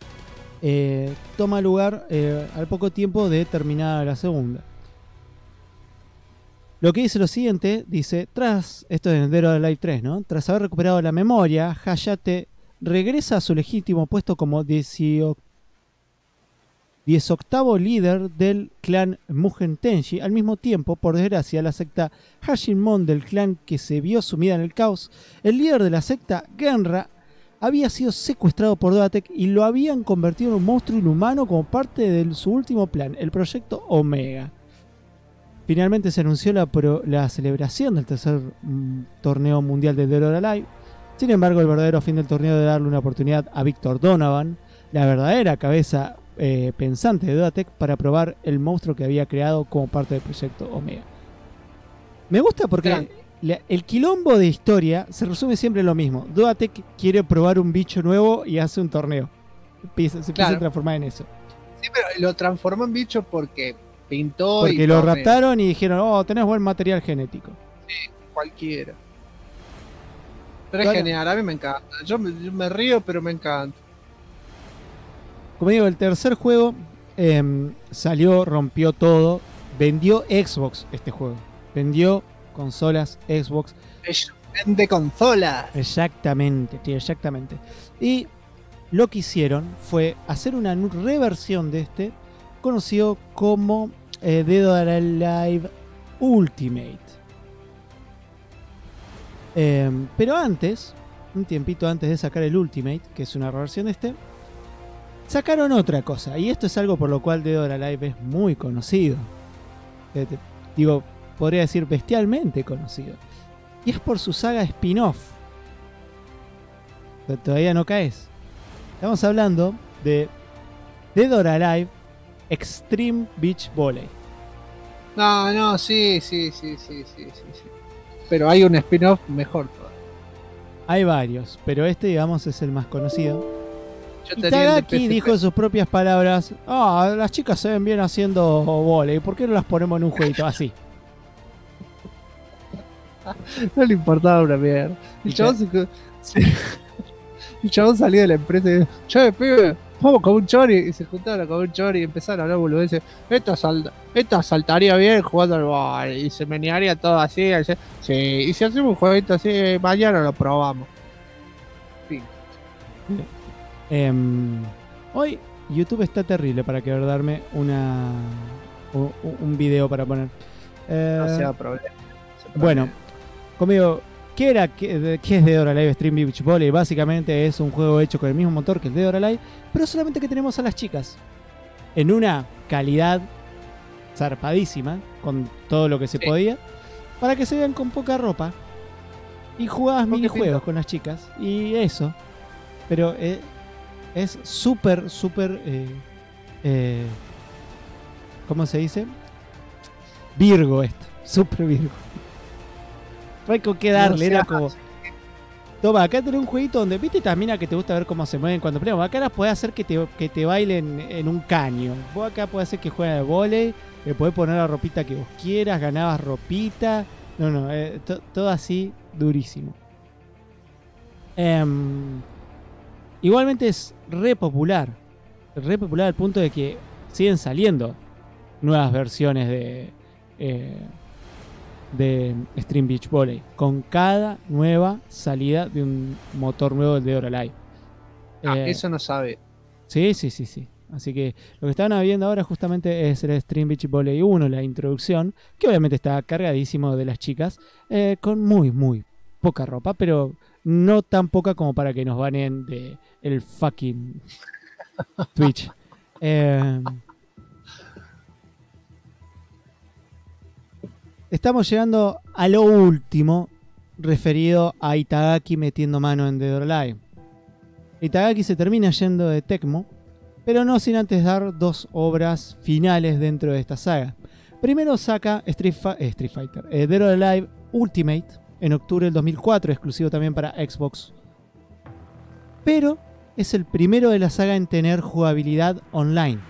toma lugar al poco tiempo de terminada la segunda. Lo que dice lo siguiente, dice, esto es en Dead or Alive 3, ¿no? Tras haber recuperado la memoria, Hayate regresa a su legítimo puesto como 18º líder del clan Mugen Tenji. Al mismo tiempo, por desgracia, la secta Hashimon del clan, que se vio sumida en el caos, el líder de la secta, Genra, había sido secuestrado por Doatek y lo habían convertido en un monstruo inhumano como parte de su último plan, el proyecto Omega. Finalmente se anunció la celebración del tercer torneo mundial de Dead or Alive. Sin embargo, el verdadero fin del torneo de darle una oportunidad a Victor Donovan, la verdadera cabeza pensante de Doatek, para probar el monstruo que había creado como parte del proyecto Omega. Me gusta porque el quilombo de historia se resume siempre en lo mismo. Doatek quiere probar un bicho nuevo y hace un torneo. Se empieza a transformar en eso. Sí, pero lo transformó en bicho porque pintó. Porque lo raptaron y dijeron, tenés buen material genético. Sí, cualquiera. Pero es genial, a mí me encanta. Yo me río, pero me encanta. Como digo, el tercer juego salió, rompió todo. Vendió Xbox este juego. Vendió consolas Xbox. Vende consolas. Exactamente, tío, exactamente. Y lo que hicieron fue hacer una reversión de este, conocido como Dead or Alive Ultimate. Pero antes, un tiempito antes de sacar el Ultimate, que es una reversión de este, sacaron otra cosa. Y esto es algo por lo cual Dead or Alive es muy conocido. Digo, podría decir bestialmente conocido. Y es por su saga spin-off. Pero todavía no caes. Estamos hablando de Dead or Alive Extreme Beach Volley. No, sí. Pero hay un spin-off mejor todavía. Hay varios, pero este, digamos, es el más conocido. Itagaki dijo en sus propias palabras: las chicas se ven bien haciendo volei, ¿por qué no las ponemos en un jueguito así? No le importaba una mierda. El chabón salió de la empresa y dijo: che, pibe, vamos con un chori. Y se juntaron con un chori y empezaron a hablar boludeces. Esta saltaría bien jugando al bar y se menearía todo así. Sí, y si hacemos un jueguito así, mañana lo probamos. Fin. Hoy YouTube está terrible para querer darme un video para poner. No sea problema. Bueno, conmigo, ¿qué es Dead or Alive Extreme Beach Volley? Básicamente es un juego hecho con el mismo motor que el Dead or Alive, pero solamente que tenemos a las chicas en una calidad zarpadísima, con todo lo que se podía, para que se vean con poca ropa. Y jugabas minijuegos con las chicas, y eso. Pero es súper, ¿cómo se dice? Virgo esto, súper Virgo. No hay con qué darle, era como... Toma, acá tenés un jueguito donde, ¿viste estas minas que te gusta ver cómo se mueven cuando pelean? Acá las podés hacer que te bailen en un caño. Vos acá podés hacer que jueguen al vóley, le podés poner la ropita que vos quieras, ganabas ropita. No, todo así, durísimo. Igualmente es re popular al punto de que siguen saliendo nuevas versiones de Extreme Beach Volley con cada nueva salida de un motor nuevo del Dead or Alive. Eso no sabe. Sí. Así que lo que están viendo ahora justamente es el Extreme Beach Volley 1, la introducción, que obviamente está cargadísimo de las chicas, con muy poca ropa, pero no tan poca como para que nos baneen de el fucking Twitch. Estamos llegando a lo último referido a Itagaki metiendo mano en Dead or Alive. Itagaki se termina yendo de Tecmo, pero no sin antes dar dos obras finales dentro de esta saga. Primero saca Street Fighter, Dead or Alive Ultimate en octubre del 2004, exclusivo también para Xbox. Pero es el primero de la saga en tener jugabilidad online.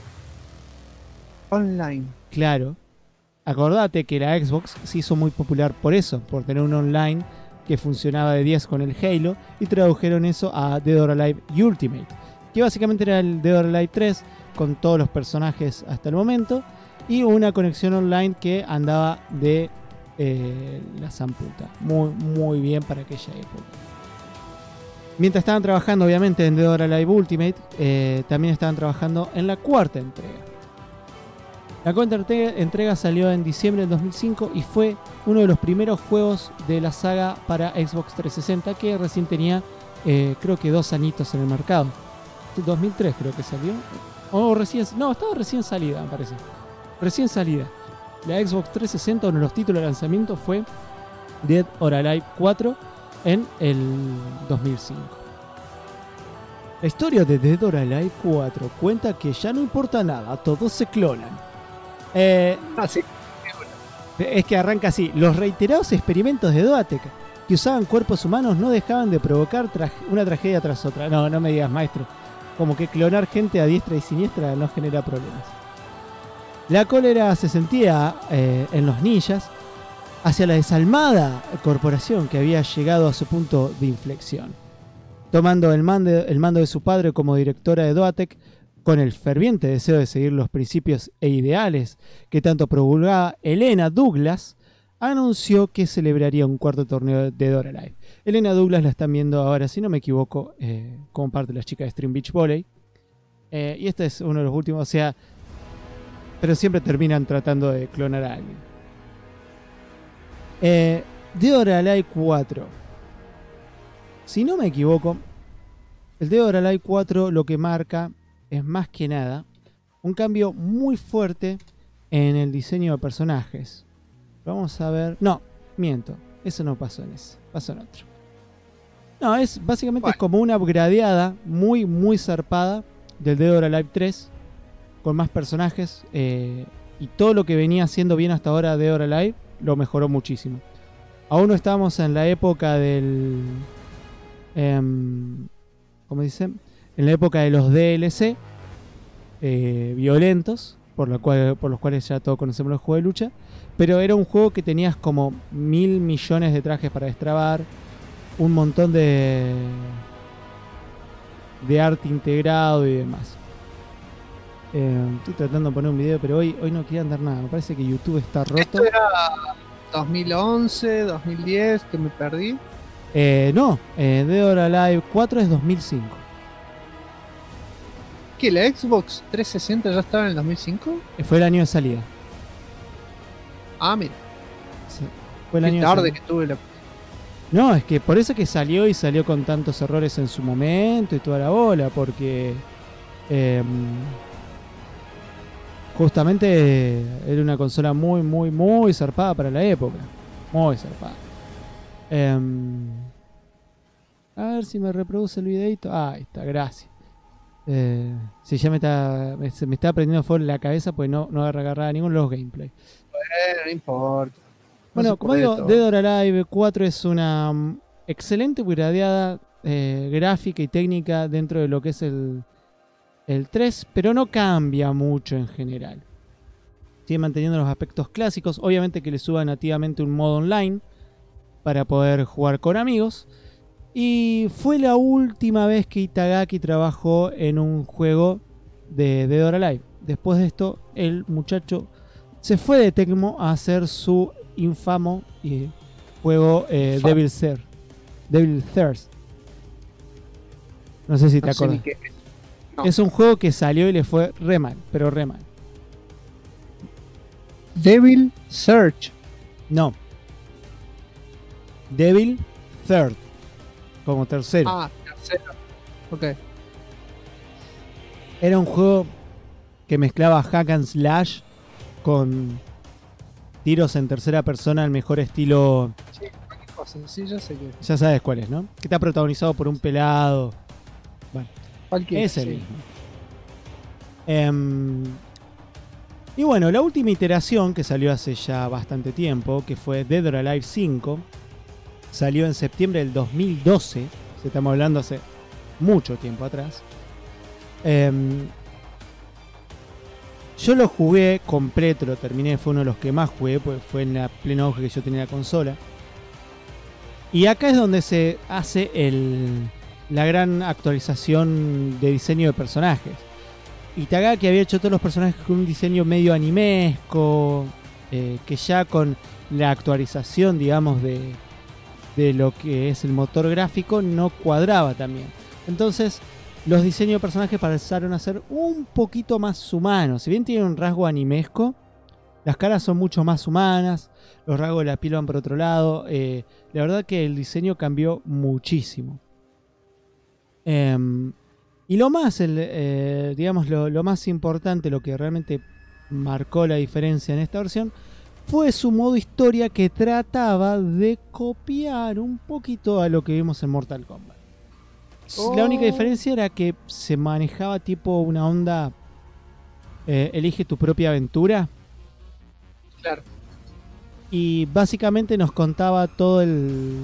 Online. Claro. Acordate que la Xbox se hizo muy popular por eso, por tener un online que funcionaba de 10 con el Halo, y tradujeron eso a Dead or Alive Ultimate, que básicamente era el Dead or Alive 3 con todos los personajes hasta el momento y una conexión online que andaba de la zamputa. Muy, muy bien para aquella época. Mientras estaban trabajando obviamente en Dead or Alive Ultimate, también estaban trabajando en la cuarta entrega. La cuarta entrega salió en diciembre del 2005 y fue uno de los primeros juegos de la saga para Xbox 360, que recién tenía creo que 2 añitos en el mercado. 2003 creo que salió. Estaba recién salida, me parece. Recién salida. La Xbox 360, uno de los títulos de lanzamiento fue Dead or Alive 4 en el 2005. La historia de Dead or Alive 4 cuenta que ya no importa nada, todos se clonan. Sí. Es que arranca así. Los reiterados experimentos de Doatek que usaban cuerpos humanos no dejaban de provocar una tragedia tras otra. No me digas, maestro. Como que clonar gente a diestra y siniestra no genera problemas. La cólera se sentía en los ninjas hacia la desalmada corporación que había llegado a su punto de inflexión. Tomando el mando de su padre como directora de Doatek, con el ferviente deseo de seguir los principios e ideales que tanto promulgaba Helena Douglas, anunció que celebraría un cuarto torneo de Dead or Alive. Helena Douglas la están viendo ahora, si no me equivoco, como parte de las chicas de Stream Beach Volley. Y este es uno de los últimos, o sea, pero siempre terminan tratando de clonar a alguien. Dead or Alive 4. Si no me equivoco, el Dead or Alive 4 lo que marca es más que nada un cambio muy fuerte en el diseño de personajes. Vamos a ver. No, miento. Eso no pasó en ese. Pasó en otro. No, básicamente es como una upgradeada muy, muy zarpada del Dead or Alive 3. Con más personajes. Y todo lo que venía haciendo bien hasta ahora Dead or Alive lo mejoró muchísimo. Aún no estábamos en la época del... ¿cómo dicen? En la época de los DLC violentos, por los cuales ya todos conocemos los juegos de lucha, pero era un juego que tenías como 1.000 millones de trajes para destrabar, un montón de arte integrado y demás. Estoy tratando de poner un video, pero hoy no quiere andar nada. Me parece que YouTube está roto. ¿Esto era 2011, 2010, que me perdí? No, Dead or Alive 4 es 2005. ¿Que la Xbox 360 ya estaba en el 2005? Fue el año de salida. Ah, mira. Sí, fue el año Qué de tarde salida. que tuve la... No, es que por eso que salió y salió con tantos errores en su momento y toda la bola, porque justamente era una consola muy, muy, muy zarpada para la época. Muy zarpada. A ver si me reproduce el videito. Ahí está, gracias. Si ya se me está prendiendo fuego la cabeza, pues no agarrar ninguno de los gameplay. No importa. Bueno, como digo, Dead or Alive 4 es una excelente upgradeada gráfica y técnica dentro de lo que es el 3, pero no cambia mucho en general. Sigue manteniendo los aspectos clásicos, obviamente que le suba nativamente un modo online para poder jugar con amigos. Y fue la última vez que Itagaki trabajó en un juego de Dead or Alive. Después de esto, el muchacho se fue de Tecmo a hacer su infamo juego Devil Thirst. No sé si te acuerdas. No. Es un juego que salió y le fue re mal, pero re mal. Devil Search. No. Devil Third. Como tercero. Ah, tercero. Ok. Era un juego que mezclaba hack and slash con tiros en tercera persona al mejor estilo. Sí, cualquier cosa. Sí, ya sé que. Ya sabes cuál es, ¿no? Que está protagonizado por un pelado. Bueno, Cualquier, es el sí. mismo. Y bueno, la última iteración que salió hace ya bastante tiempo, que fue Dead or Alive 5, salió en septiembre del 2012, estamos hablando hace mucho tiempo atrás. Yo lo jugué completo, lo terminé, fue uno de los que más jugué, pues fue en la pleno auge que yo tenía la consola. Y acá es donde se hace la gran actualización de diseño de personajes. Itagaki había hecho todos los personajes con un diseño medio animesco, que ya con la actualización, digamos, de lo que es el motor gráfico no cuadraba también. Entonces los diseños de personajes pasaron a ser un poquito más humanos. Si bien tienen un rasgo animesco, las caras son mucho más humanas, los rasgos de la piel van por otro lado. La verdad que el diseño cambió muchísimo. Y lo más, digamos, lo más importante, lo que realmente marcó la diferencia en esta versión, fue su modo historia, que trataba de copiar un poquito a lo que vimos en Mortal Kombat. La única diferencia era que se manejaba tipo una onda, elige tu propia aventura. Claro. Y básicamente nos contaba todo el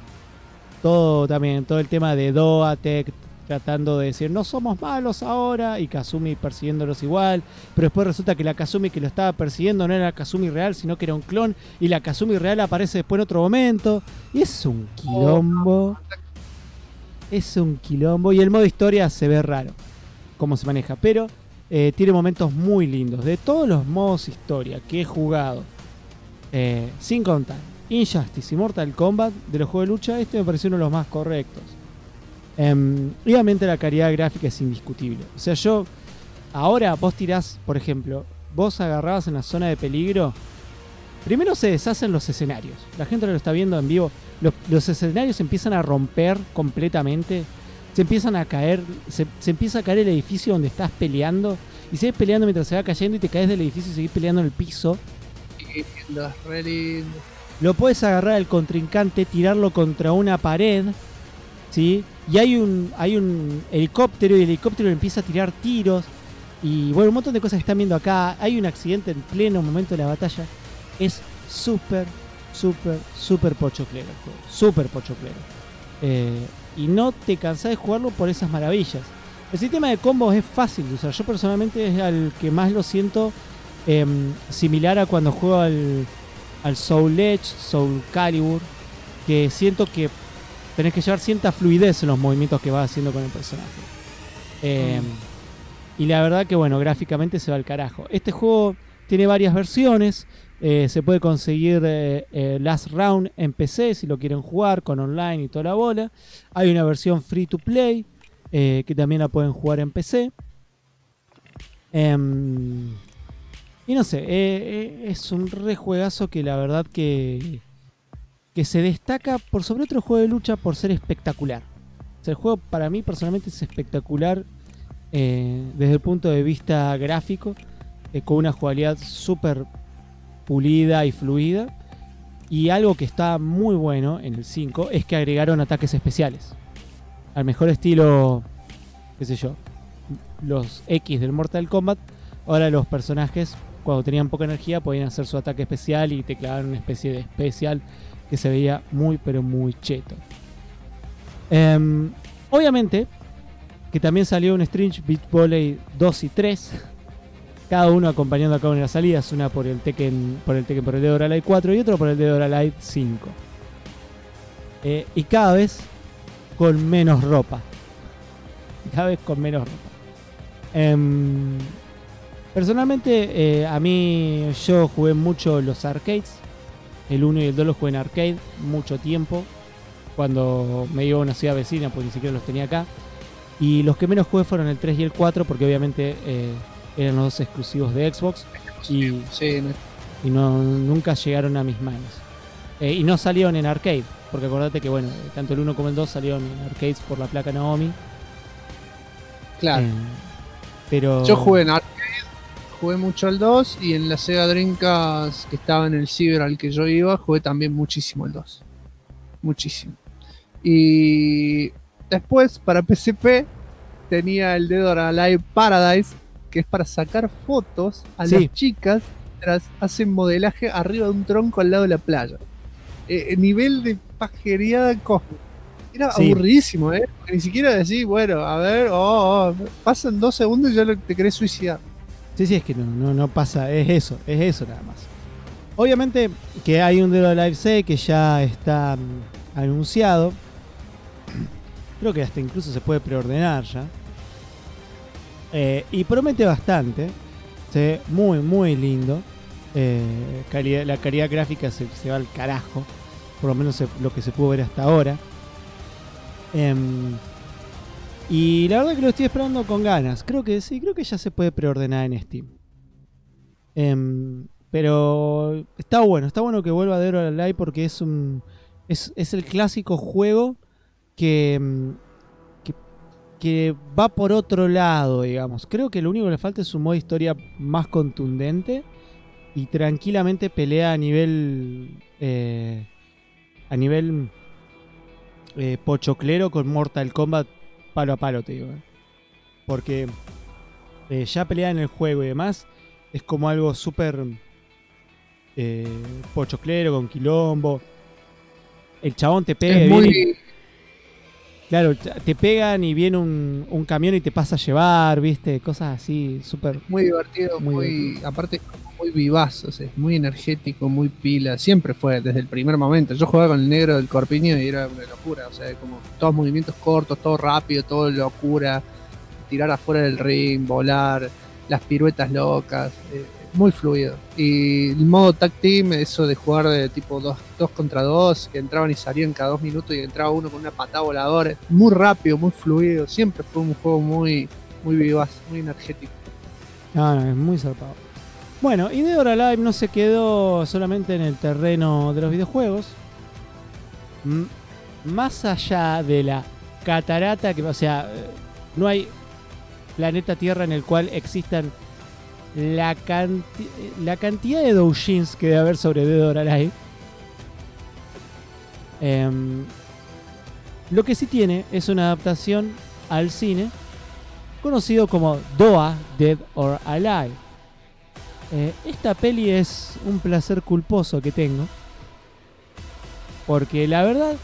tema de Doatek tratando de decir no somos malos ahora, y Kazumi persiguiéndolos igual, pero después resulta que la Kazumi que lo estaba persiguiendo no era la Kazumi real, sino que era un clon, y la Kazumi real aparece después en otro momento, y es un quilombo. Es un quilombo, y el modo historia se ve raro cómo se maneja, pero tiene momentos muy lindos. De todos los modos historia que he jugado, sin contar Injustice y Mortal Kombat, de los juegos de lucha, este me pareció uno de los más correctos. Obviamente la calidad gráfica es indiscutible. O sea, ahora vos tirás, por ejemplo, vos agarrabas en la zona de peligro, primero se deshacen los escenarios, la gente lo está viendo en vivo, los escenarios se empiezan a romper completamente, se empiezan a caer, se empieza a caer el edificio donde estás peleando, y sigues peleando mientras se va cayendo, y te caes del edificio y seguís peleando en el piso. Lo puedes agarrar al contrincante, tirarlo contra una pared, ¿sí? Y hay un helicóptero, y el helicóptero empieza a tirar tiros. Y bueno, un montón de cosas que están viendo acá. Hay un accidente en pleno momento de la batalla. Es súper pochoclero el juego. Súper pochoclero. Y no te cansás de jugarlo por esas maravillas. El sistema de combos es fácil de usar. Yo personalmente es al que más lo siento similar a cuando juego al Soul Edge, Soul Calibur, que siento que tenés que llevar cierta fluidez en los movimientos que vas haciendo con el personaje. Y la verdad que bueno, gráficamente se va al carajo. Este juego tiene varias versiones. Se puede conseguir Last Round en PC si lo quieren jugar con online y toda la bola. Hay una versión free to play que también la pueden jugar en PC. Y no sé, es un rejuegazo que la verdad que se destaca por sobre otro juego de lucha por ser espectacular. O sea, el juego para mí personalmente es espectacular desde el punto de vista gráfico, con una jugabilidad súper pulida y fluida. Y algo que está muy bueno en el 5 es que agregaron ataques especiales. Al mejor estilo, qué sé yo, los X del Mortal Kombat. Ahora los personajes, cuando tenían poca energía, podían hacer su ataque especial y te clavaban una especie de especial que se veía muy pero muy cheto. Obviamente que también salió un Strange Beach Volley 2 y 3, cada uno acompañando a cada una de las salidas, una por el Tekken por el Dead or Alive 4 y otro por el Dead or Alive 5. Y cada vez con menos ropa. Personalmente, a mí, yo jugué mucho los arcades. El 1 y el 2 los jugué en arcade mucho tiempo, cuando me iba a una ciudad vecina, porque ni siquiera los tenía acá. Y los que menos jugué fueron el 3 y el 4, porque obviamente eran los dos exclusivos de Xbox. Y nunca llegaron a mis manos. Y no salieron en arcade, porque acordate que bueno, tanto el 1 como el 2 salieron en arcades por la placa Naomi. Claro. Pero yo jugué en arcade, jugué mucho el 2, y en la Sega Dreamcast que estaba en el ciber al que yo iba, jugué también muchísimo el 2. Muchísimo. Y después para PSP tenía el Dead or Alive Paradise, que es para sacar fotos a Sí. las chicas mientras hacen modelaje arriba de un tronco al lado de la playa. Nivel de pajería cósmica. Era Sí. aburridísimo, porque ni siquiera decís, bueno, a ver, pasan 2 segundos y ya te querés suicidar. Sí, es que no pasa, es eso nada más. Obviamente que hay un Dead or Alive 6 que ya está anunciado. Creo que hasta incluso se puede preordenar ya. Y promete bastante. Se ve muy, muy lindo. La calidad gráfica se va al carajo. Por lo menos lo que se pudo ver hasta ahora. Y la verdad que lo estoy esperando con ganas. Creo que ya se puede preordenar en Steam. Pero está bueno que vuelva Dead or Alive porque es el clásico juego que va por otro lado, digamos. Creo que lo único que le falta es un modo historia más contundente y tranquilamente pelea a nivel pochoclero con Mortal Kombat palo a palo, te digo. Porque ya pelea en el juego y demás es como algo súper pochoclero, con quilombo. El chabón te pega. Es muy... Claro, te pegan y viene un camión y te pasa a llevar, ¿viste? Cosas así, súper... Muy divertido, aparte muy vivaz, o sea, muy energético, muy pila. Siempre fue, desde el primer momento. Yo jugaba con el negro del corpiño y era una locura, o sea, como todos movimientos cortos, todo rápido, todo locura. Tirar afuera del ring, volar, las piruetas locas, muy fluido. Y el modo tag team, eso de jugar de tipo 2 contra 2, que entraban y salían cada 2 minutos y entraba uno con una patada voladora, muy rápido, muy fluido. Siempre fue un juego muy, muy vivaz, muy energético. No, es muy zarpado. Bueno, y Dead or Alive no se quedó solamente en el terreno de los videojuegos. Más allá de la catarata, o sea, no hay planeta Tierra en el cual existan la cantidad de doujins que debe haber sobre Dead or Alive. Lo que sí tiene es una adaptación al cine conocido como DOA, Dead or Alive. Esta peli es un placer culposo que tengo, porque la verdad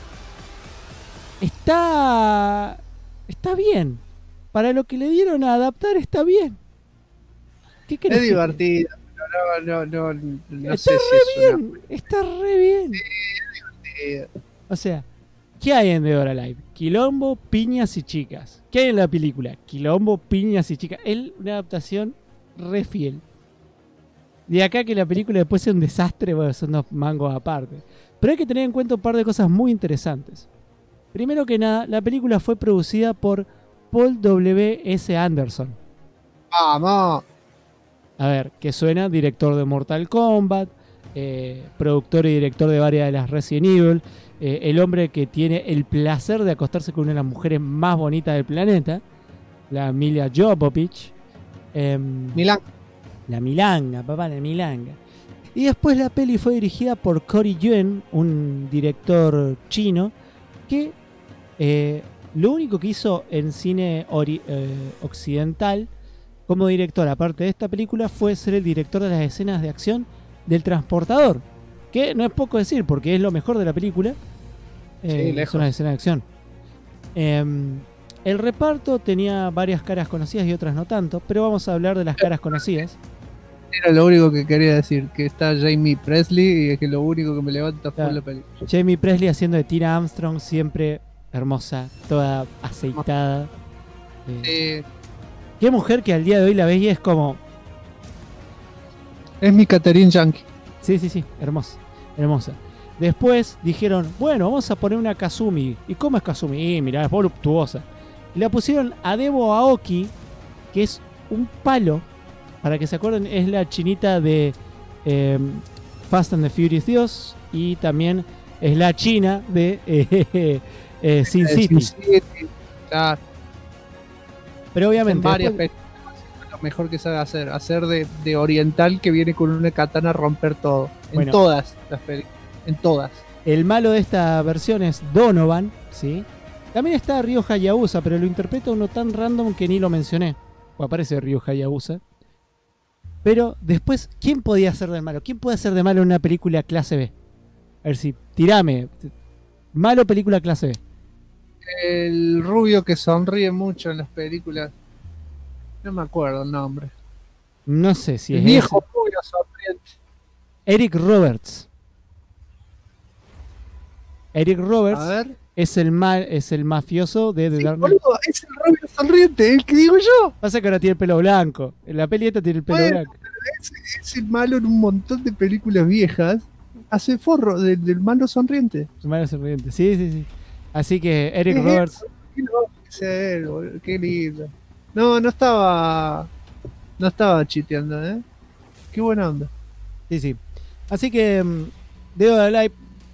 está bien. Para lo que le dieron a adaptar está bien. ¿Qué querés? Es divertido, pero no está sé si es bien, está re bien. Sí, es divertido. O sea, ¿qué hay en Dead or Alive? Quilombo, piñas y chicas. ¿Qué hay en la película? Quilombo, piñas y chicas. Es una adaptación re fiel. De acá que la película después sea un desastre, bueno, son 2 mangos aparte. Pero hay que tener en cuenta un par de cosas muy interesantes. Primero que nada, la película fue producida por Paul W.S. Anderson. ¡Vamos! A ver, que suena director de Mortal Kombat, productor y director de varias de las Resident Evil, el hombre que tiene el placer de acostarse con una de las mujeres más bonitas del planeta, la Milla Jovovich. Milán. La milanga, papá, la milanga. Y después la peli fue dirigida por Cory Yuen, un director chino, que lo único que hizo en cine occidental como director, aparte de esta película, fue ser el director de las escenas de acción del Transportador. Que no es poco decir, porque es lo mejor de la película. Sí, lejos. Son las escenas de acción. El reparto tenía varias caras conocidas y otras no tanto, pero vamos a hablar de las caras conocidas. Era lo único que quería decir, que está Jamie Presley y es que lo único que me levanta fue la película. Jamie Presley haciendo de Tina Armstrong, siempre hermosa, toda aceitada. Qué mujer que al día de hoy la ves y es como... Es mi Catherine Yankee. Sí, hermosa, hermosa. Después dijeron, bueno, vamos a poner una Kazumi. ¿Y cómo es Kazumi? Mirá, es voluptuosa. Y la pusieron a Debo Aoki, que es un palo. Para que se acuerden, es la chinita de Fast and the Furious 2 y también es la china de Sin City. Claro. Pero obviamente... Varias películas, lo mejor que sabe hacer de oriental que viene con una katana a romper todo. Bueno, en todas las películas. En todas. El malo de esta versión es Donovan, ¿sí? También está Ryo Hayabusa, pero lo interpreta uno tan random que ni lo mencioné. o aparece Ryu Hayabusa. Pero después, ¿quién podía ser del malo? ¿Quién puede ser de malo en una película clase B? A ver si, tirame. Malo película clase B. El rubio que sonríe mucho en las películas. No me acuerdo el nombre. No sé si El es viejo ese. rubio sonriente. Eric Roberts. Eric Roberts A ver. es el mafioso de The Sí, Dark Knight. boludo, es el rubio sonriente, el que digo yo. Pasa que ahora tiene el pelo blanco. En la peli esta tiene el pelo Bueno, blanco. es el malo en un montón de películas viejas. Hace forro del malo sonriente. El malo sonriente. Sí, sí, sí. Así que Eric Es Roberts. Qué loco que sea él, boludo, qué lindo. No estaba chiteando, ¿eh? Qué buena onda. Sí, sí. Así que Dead or Alive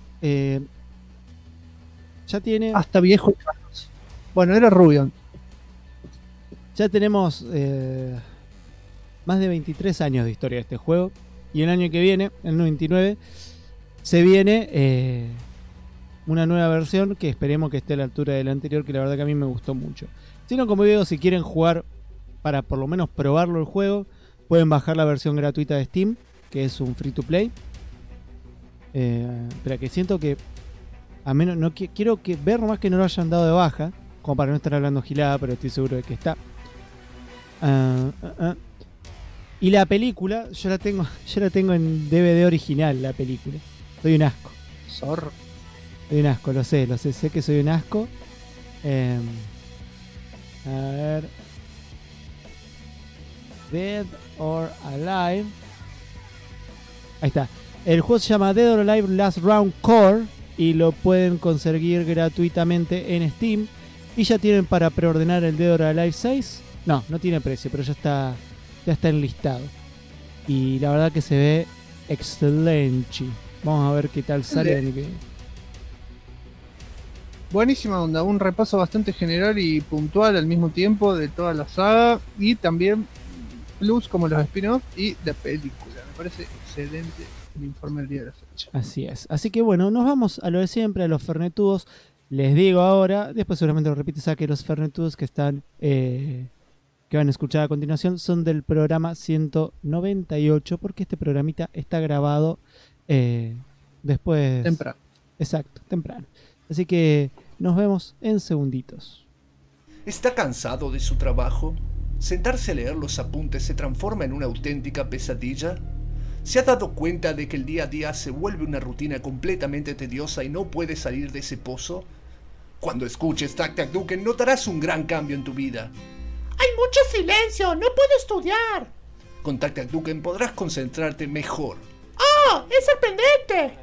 ya tiene. Hasta viejo y canos. Bueno, era rubio. Ya tenemos más de 23 años de historia de este juego. Y el año que viene, el 99, se viene una nueva versión que esperemos que esté a la altura de la anterior, que la verdad que a mí me gustó mucho. Si no, como digo, si quieren jugar para por lo menos probarlo el juego, pueden bajar la versión gratuita de Steam, que es un free to play. Pero que siento que a menos no quiero que ver nomás que no lo hayan dado de baja, como para no estar hablando gilada, pero estoy seguro de que está. Y la película, yo la tengo en DVD original, la película. Soy un asco. Zorro. Soy un asco, lo sé que soy un asco. A ver. Dead or Alive. Ahí está. El juego se llama Dead or Alive Last Round Core y lo pueden conseguir gratuitamente en Steam. Y ya tienen para preordenar el Dead or Alive 6. No tiene precio, pero ya está enlistado. Y la verdad que se ve excelente. Vamos a ver qué tal sale el año que viene. Buenísima onda, un repaso bastante general y puntual al mismo tiempo de toda la saga y también plus como los spin-offs y la película. Me parece excelente el informe del día de la fecha. Así es. Así que bueno, nos vamos a lo de siempre, a los fernetudos. Les digo ahora, después seguramente lo repite Saki, los fernetudos que están que van a escuchar a continuación son del programa 198, porque este programita está grabado después. Temprano. Exacto, temprano. Así que nos vemos en segunditos. ¿Está cansado de su trabajo? ¿Sentarse a leer los apuntes se transforma en una auténtica pesadilla? ¿Se ha dado cuenta de que el día a día se vuelve una rutina completamente tediosa y no puede salir de ese pozo? Cuando escuches Tac Tac Duken notarás un gran cambio en tu vida. ¡Hay mucho silencio! ¡No puedo estudiar! Con Tac Tac Duken podrás concentrarte mejor. ¡Oh! ¡Es sorprendente!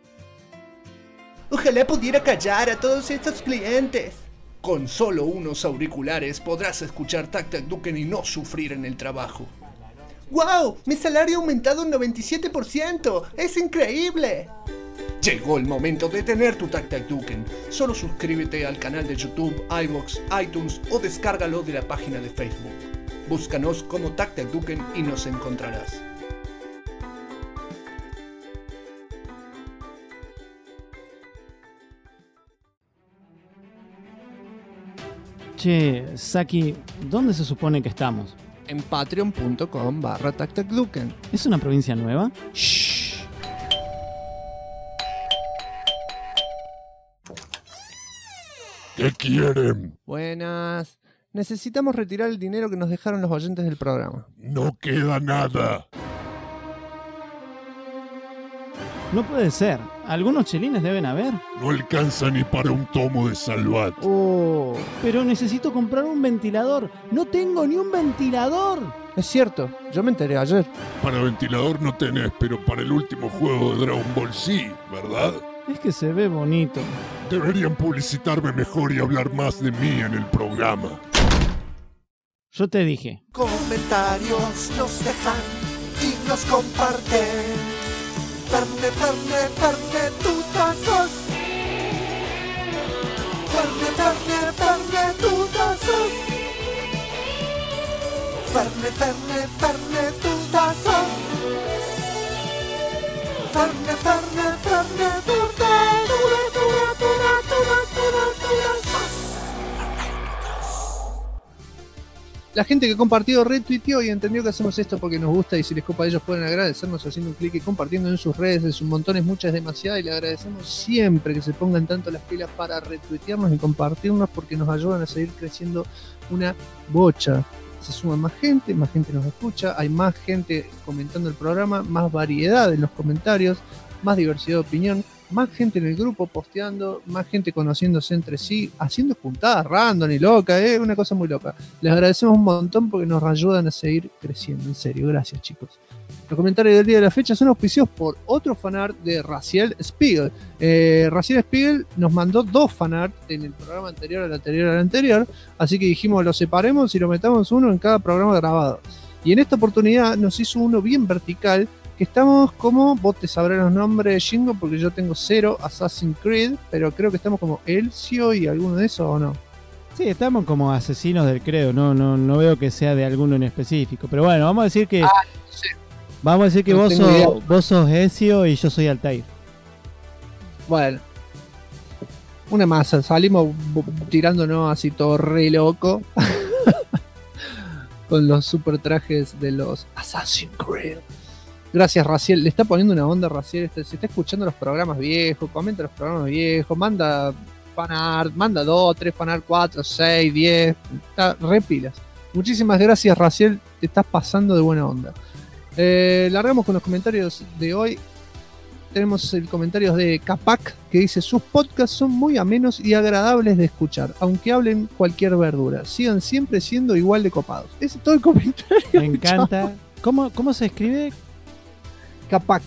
Ojalá pudiera callar a todos estos clientes. Con solo unos auriculares podrás escuchar Tac Tac Duken y no sufrir en el trabajo. ¡Wow! Mi salario ha aumentado un 97%. ¡Es increíble! Llegó el momento de tener tu Tac Tac Duken. Solo suscríbete al canal de YouTube, iVoox, iTunes o descárgalo de la página de Facebook. Búscanos como Tac Tac Duken y nos encontrarás. Che, Saki, ¿dónde se supone que estamos? En patreon.com/TacTacDuken. ¿Es una provincia nueva? Shh. ¿Qué quieren? Buenas. Necesitamos retirar el dinero que nos dejaron los oyentes del programa. No queda nada. No puede ser. Algunos chelines deben haber. No alcanza ni para un tomo de Salvat. Oh, Pero necesito comprar un ventilador. No tengo ni un ventilador. es cierto, yo me enteré ayer. Para ventilador no tenés, pero para el último juego de Dragon Ball sí, ¿verdad? Es que se ve bonito. Deberían publicitarme mejor y hablar más de mí en el programa. Yo te dije. Comentarios nos dejan y nos comparten. Ferne, tutazos. Ferne, tutazos. Ferne, tutazos. Ferne, La gente que compartió, retuiteó y entendió que hacemos esto porque nos gusta y si les copa a ellos pueden agradecernos haciendo un clic y compartiendo en sus redes, en sus montones, muchas, demasiadas, y le agradecemos siempre que se pongan tanto las pilas para retuitearnos y compartirnos porque nos ayudan a seguir creciendo una bocha. Se suma más gente nos escucha, hay más gente comentando el programa, más variedad en los comentarios, más diversidad de opinión, más gente en el grupo posteando, más gente conociéndose entre sí, haciendo juntadas random y loca, una cosa muy loca. Les agradecemos un montón porque nos ayudan a seguir creciendo, en serio, gracias chicos. Los comentarios del día de la fecha son auspiciados por otro fanart de Raciel Spiegel. Raciel Spiegel nos mandó 2 fanart en el programa anterior, al anterior, así que dijimos lo separemos y lo metamos uno en cada programa grabado. Y en esta oportunidad nos hizo uno bien vertical, que estamos como, vos te sabrás los nombres de Jingo porque yo tengo 0 Assassin's Creed, pero creo que estamos como Elcio y alguno de esos, ¿o no? Sí, estamos como asesinos del credo, no veo que sea de alguno en específico, pero bueno, vamos a decir que sí. Vamos a decir que No vos sos Ezio y yo soy Altair. Bueno, una masa, salimos tirándonos así todo re loco con los super trajes de los Assassin's Creed. Gracias, Raciel. Le está poniendo una onda, Raciel. Se está escuchando los programas viejos, comenta los programas viejos, manda fanart, manda 2, 3 fanart, 4, 6, 10. Está re pilas. Muchísimas gracias, Raciel. Te estás pasando de buena onda. Largamos con los comentarios de hoy. Tenemos el comentario de Capac que dice: sus podcasts son muy amenos y agradables de escuchar, aunque hablen cualquier verdura. Sigan siempre siendo igual de copados. Ese es todo el comentario. Me encanta. ¿Cómo se escribe? Capac.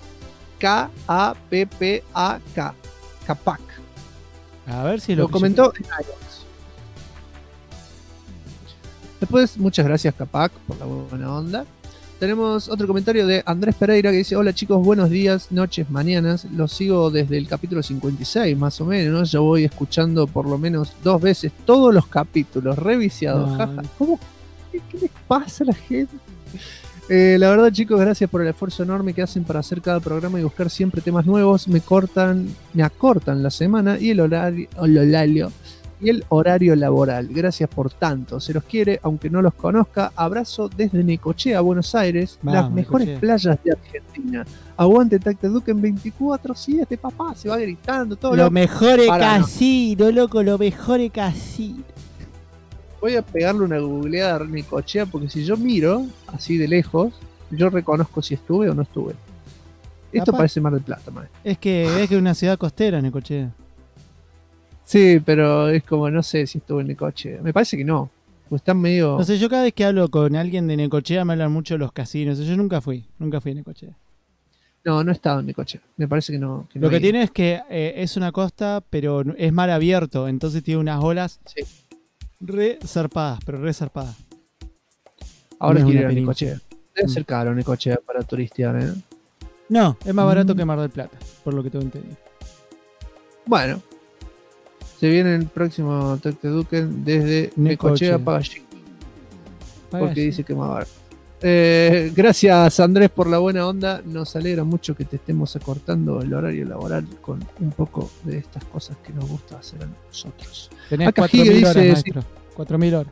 K-A-P-P-A-K. Capac. A ver si lo comentó en iVoox. Después, muchas gracias Capac por la buena onda. Tenemos otro comentario de Andrés Pereira que dice: hola chicos, buenos días, noches, mañanas. Los sigo desde el capítulo 56 más o menos, ¿no? Yo voy escuchando por lo menos 2 veces todos los capítulos reviciados. No. Jaja. ¿Qué les pasa a la gente? La verdad chicos, gracias por el esfuerzo enorme que hacen para hacer cada programa y buscar siempre temas nuevos. Me acortan la semana y el horario laboral. Gracias por tanto. Se los quiere, aunque no los conozca. Abrazo desde Necochea, Buenos Aires. Vamos, las mejores Necochea. playas de Argentina. Aguante Tacte Duque en 24/7, papá. Se va gritando todo. Lo mejor es Para, no. casino, loco, lo mejor es casino. Voy a pegarle una googleada a Necochea porque si yo miro así de lejos, yo reconozco si estuve o no estuve. Esto Capaz. parece Mar del Plata, man. Es que es una ciudad costera, Necochea. Sí, pero es como, no sé si estuve en Necochea. Me parece que no. Pues están medio... No sé, yo cada vez que hablo con alguien de Necochea me hablan mucho de los casinos. Yo nunca fui a Necochea. No he estado en Necochea. Me parece que no. Lo que he ido. tiene es que es una costa, pero es mar abierto, entonces tiene unas olas re zarpadas, pero re zarpadas. Ahora No es quiero ir una a península. Necochea. Debe ser caro Necochea para turistear, ¿eh? No, es más barato que Mar del Plata, por lo que tengo entendido. Bueno. Se viene el próximo Tacte Duque desde Necochea a Pagallín. Porque dice que es más barato. Gracias Andrés por la buena onda. Nos alegra mucho que te estemos acortando el horario laboral con un poco de estas cosas que nos gusta hacer a nosotros. Tenés Acá 4.000 Giga horas, dice, maestro. 4.000 horas.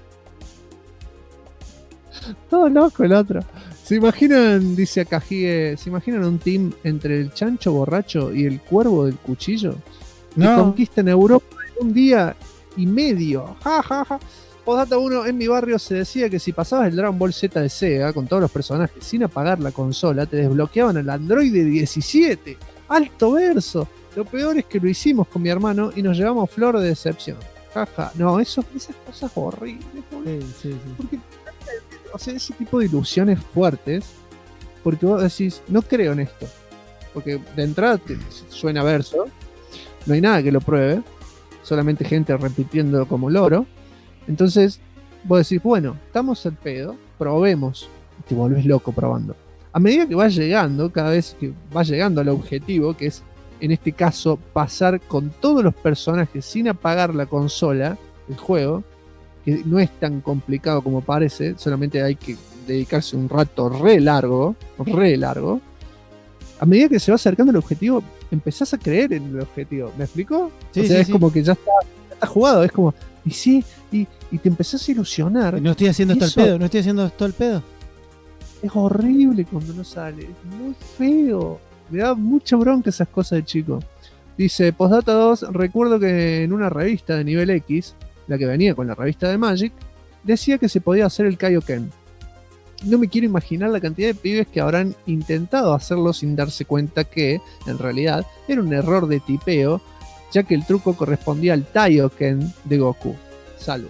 Todo loco el otro. ¿Se imaginan, dice acá Giga, se imaginan un team entre el chancho borracho y el cuervo del cuchillo? Que No. conquistan Europa en un día y medio. Ja, ja, ja. Postdata 1, en mi barrio se decía que si pasabas el Dragon Ball Z de Sega con todos los personajes sin apagar la consola, te desbloqueaban el Android 17. Alto verso. Lo peor es que lo hicimos con mi hermano y nos llevamos flor de decepción. Jaja. No, esas cosas horribles. Sí, sí, sí. Porque, o sea, ese tipo de ilusiones fuertes, porque vos decís, no creo en esto. Porque de entrada te suena verso, no hay nada que lo pruebe, solamente gente repitiendo como loro. Entonces vos decís, bueno, estamos al pedo, probemos. Y te volvés loco probando. A medida que vas llegando, cada vez que vas llegando al objetivo, que es en este caso pasar con todos los personajes sin apagar la consola, el juego, que no es tan complicado como parece, solamente hay que dedicarse un rato re largo, a medida que se va acercando el objetivo, empezás a creer en el objetivo. ¿Me explico? Sí, o sea, sí, es sí. como que ya está jugado. Es como, y sí, y te empezás a ilusionar. No estoy haciendo Y esto al eso pedo, no estoy haciendo esto al pedo. Es horrible cuando no sale. Es muy feo. Me da mucha bronca esas cosas de chico. Dice, postdata 2, recuerdo que en una revista de nivel X, la que venía con la revista de Magic, decía que se podía hacer el Kaioken. No me quiero imaginar la cantidad de pibes que habrán intentado hacerlo sin darse cuenta que, en realidad, era un error de tipeo, ya que el truco correspondía al Taioken de Goku. Saludos.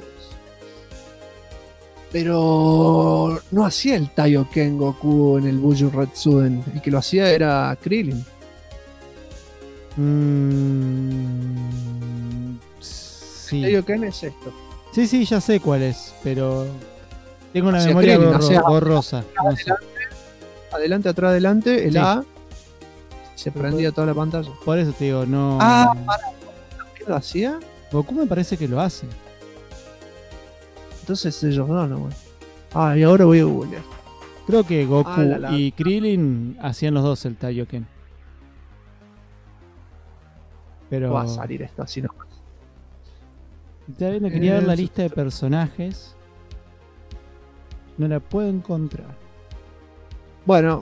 Pero no hacía el Taioken Goku en el Buju Retsuden. El que lo hacía era Krillin. Sí. Taioken es esto. Sí, ya sé cuál es, pero tengo una Hacia memoria Krillin, o sea, borrosa. No sé. Adelante, atrás, adelante, el Sí. A se prendía toda la pantalla. Por eso te digo, no. ¿Qué lo hacía? Goku me parece que lo hace. Entonces ellos no, güey. Y ahora voy a googlear. Creo que Goku la. y Krillin hacían los dos el Taioken. Pero. Va a salir esto así no. Todavía no quería ver la lista de personajes. No la puedo encontrar. Bueno,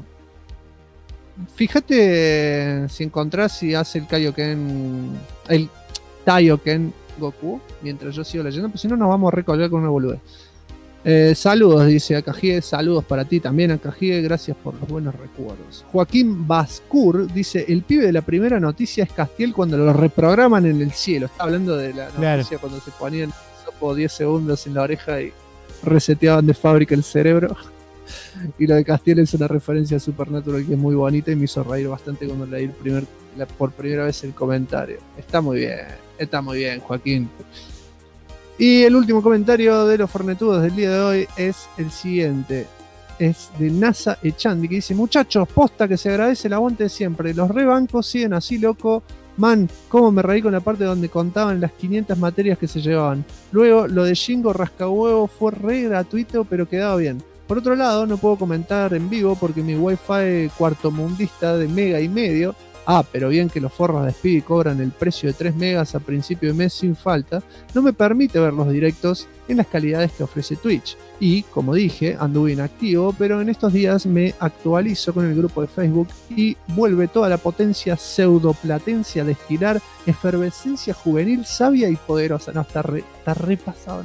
fíjate si encontrás si hace el Kaioken, el Taioken Goku, mientras yo sigo leyendo, pues si no nos vamos a recollar con una boludez. Saludos, dice Akajie, saludos para ti también, Akajie, gracias por los buenos recuerdos. Joaquín Bascur dice, el pibe de la primera noticia es Castiel cuando lo reprograman en el cielo. Está hablando de la noticia cuando se ponían sopo 10 segundos en la oreja y reseteaban de fábrica el cerebro. Y lo de Castiel es una referencia a Supernatural que es muy bonita y me hizo reír bastante cuando leí por primera vez el comentario. Está muy bien, Joaquín. Y el último comentario de los fornetudos del día de hoy es el siguiente. Es de NASA Echandi, que dice, muchachos, posta que se agradece el aguante de siempre. Los rebancos siguen así, loco. Man, cómo me reí con la parte donde contaban las 500 materias que se llevaban. Luego, lo de Jingo Rascahuevo fue re gratuito, pero quedaba bien. Por otro lado, no puedo comentar en vivo porque mi wifi cuartomundista de mega y medio, pero bien que los forros de Speedy cobran el precio de 3 megas a principio de mes sin falta, no me permite ver los directos en las calidades que ofrece Twitch. Y, como dije, anduve inactivo, pero en estos días me actualizo con el grupo de Facebook y vuelve toda la potencia pseudoplatencia de estirar efervescencia juvenil, sabia y poderosa. No, está re pasado.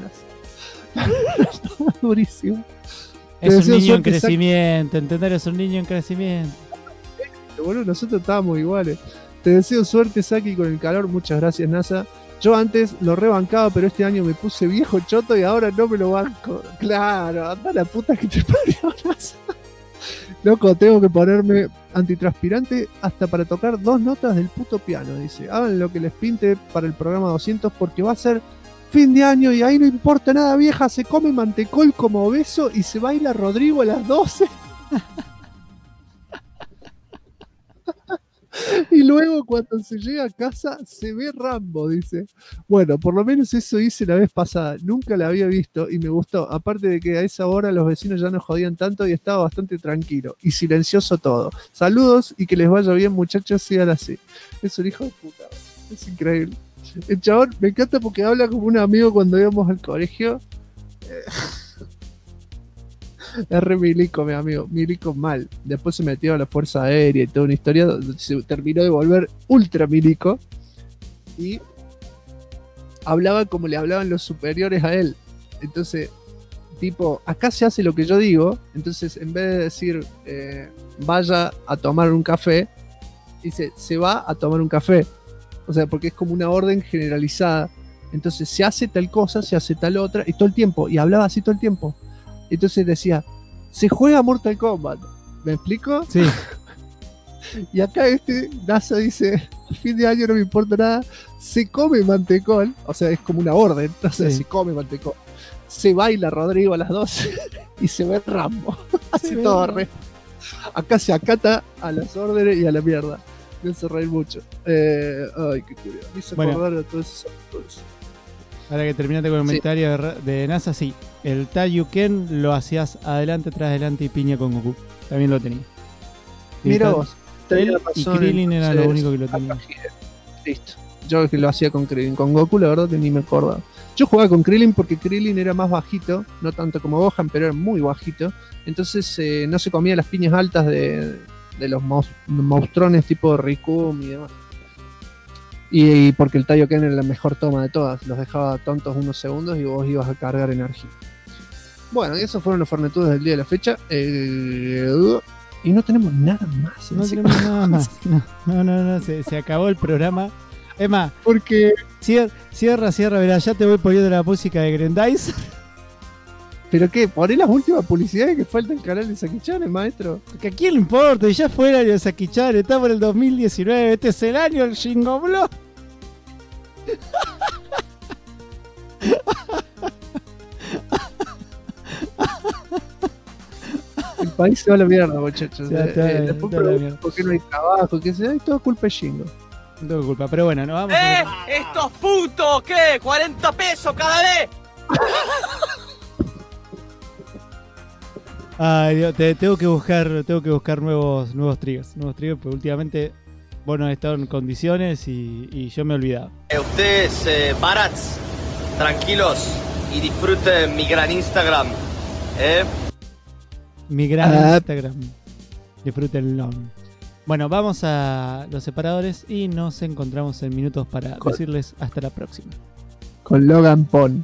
Durísimo. Es un niño en crecimiento, entender, es un niño en crecimiento. Bueno, nosotros estábamos iguales. Te deseo suerte, Saki, con el calor. Muchas gracias, NASA. Yo antes lo rebancaba, pero este año me puse viejo choto y ahora no me lo banco. Claro, anda la puta que te parió, NASA. Loco, tengo que ponerme antitranspirante hasta para tocar 2 notas del puto piano, dice. Hagan lo que les pinte para el programa 200 porque va a ser fin de año y ahí no importa nada, vieja. Se come mantecol como obeso y se baila Rodrigo a las 12. Y luego cuando se llega a casa se ve Rambo, dice. Bueno, por lo menos eso hice la vez pasada. Nunca la había visto y me gustó. Aparte de que a esa hora los vecinos ya no jodían tanto y estaba bastante tranquilo. Y silencioso todo. Saludos y que les vaya bien, muchachos, sigan así. Es un hijo de puta. Es increíble. El chabón me encanta porque habla como un amigo cuando íbamos al colegio. Es re milico, mi amigo. Milico mal. Después se metió a la Fuerza Aérea y toda una historia. Se terminó de volver ultra milico. Y hablaba como le hablaban los superiores a él. Entonces, tipo, acá se hace lo que yo digo. Entonces, en vez de decir vaya a tomar un café, dice se va a tomar un café. O sea, porque es como una orden generalizada. Entonces, se hace tal cosa, se hace tal otra. Y todo el tiempo. Y hablaba así todo el tiempo. Entonces decía, se juega Mortal Kombat. ¿Me explico? Sí. Y acá NASA dice, a fin de año no me importa nada, se come mantecol, o sea, es como una orden, o sea, se come mantecol. Se baila Rodrigo a las 12 y se ve Rambo. Hace todo re. Acá se acata a las órdenes y a la mierda. Me hace reír mucho. Ay, qué curioso. Me hizo acordar de todos esos actores. Ahora que terminaste con el comentario de NASA, sí. El Taiyuken lo hacías adelante, tras adelante y piña con Goku. También lo tenía. Mira vos. tenía él y razón, Krillin era lo entonces, único que lo tenía. Listo. Yo que lo hacía con Krillin. Con Goku, la verdad que ni me acordaba. Yo jugaba con Krillin porque Krillin era más bajito, no tanto como Gohan, pero era muy bajito. Entonces no se comía las piñas altas de los monstruones tipo Rikum y demás. Y porque el Taioken era la mejor toma de todas. Los dejaba tontos unos segundos y vos ibas a cargar energía. Bueno, y esos fueron los fornetudos del día de la fecha. Y no tenemos nada más. No tenemos nada más. No, se acabó el programa. Es más, porque cierra, verá, ya te voy poniendo la música de Grendice. ¿Pero qué? ¿Poné las últimas publicidades que falta el canal de Saki-chan, maestro? Que a quién le importa, ya fue el año de Saki-chan, estamos en el 2019, este es el año del Shingo Block. El país se va a la mierda, muchachos. Después ¿por qué no hay trabajo? ¿Qué sea? Es todo culpa de Shingo. No tengo culpa, pero bueno, nos vamos. ¡Estos putos! ¿Qué? ¡40 pesos cada vez! Ay, Dios, tengo que buscar nuevos triggers, porque últimamente vos no has estado en condiciones y yo me he olvidado. Ustedes, barats, tranquilos y disfruten mi gran Instagram, Mi gran Instagram. Disfrútenlo. Bueno, vamos a los separadores y nos encontramos en minutos para decirles hasta la próxima. Con Logan Pon.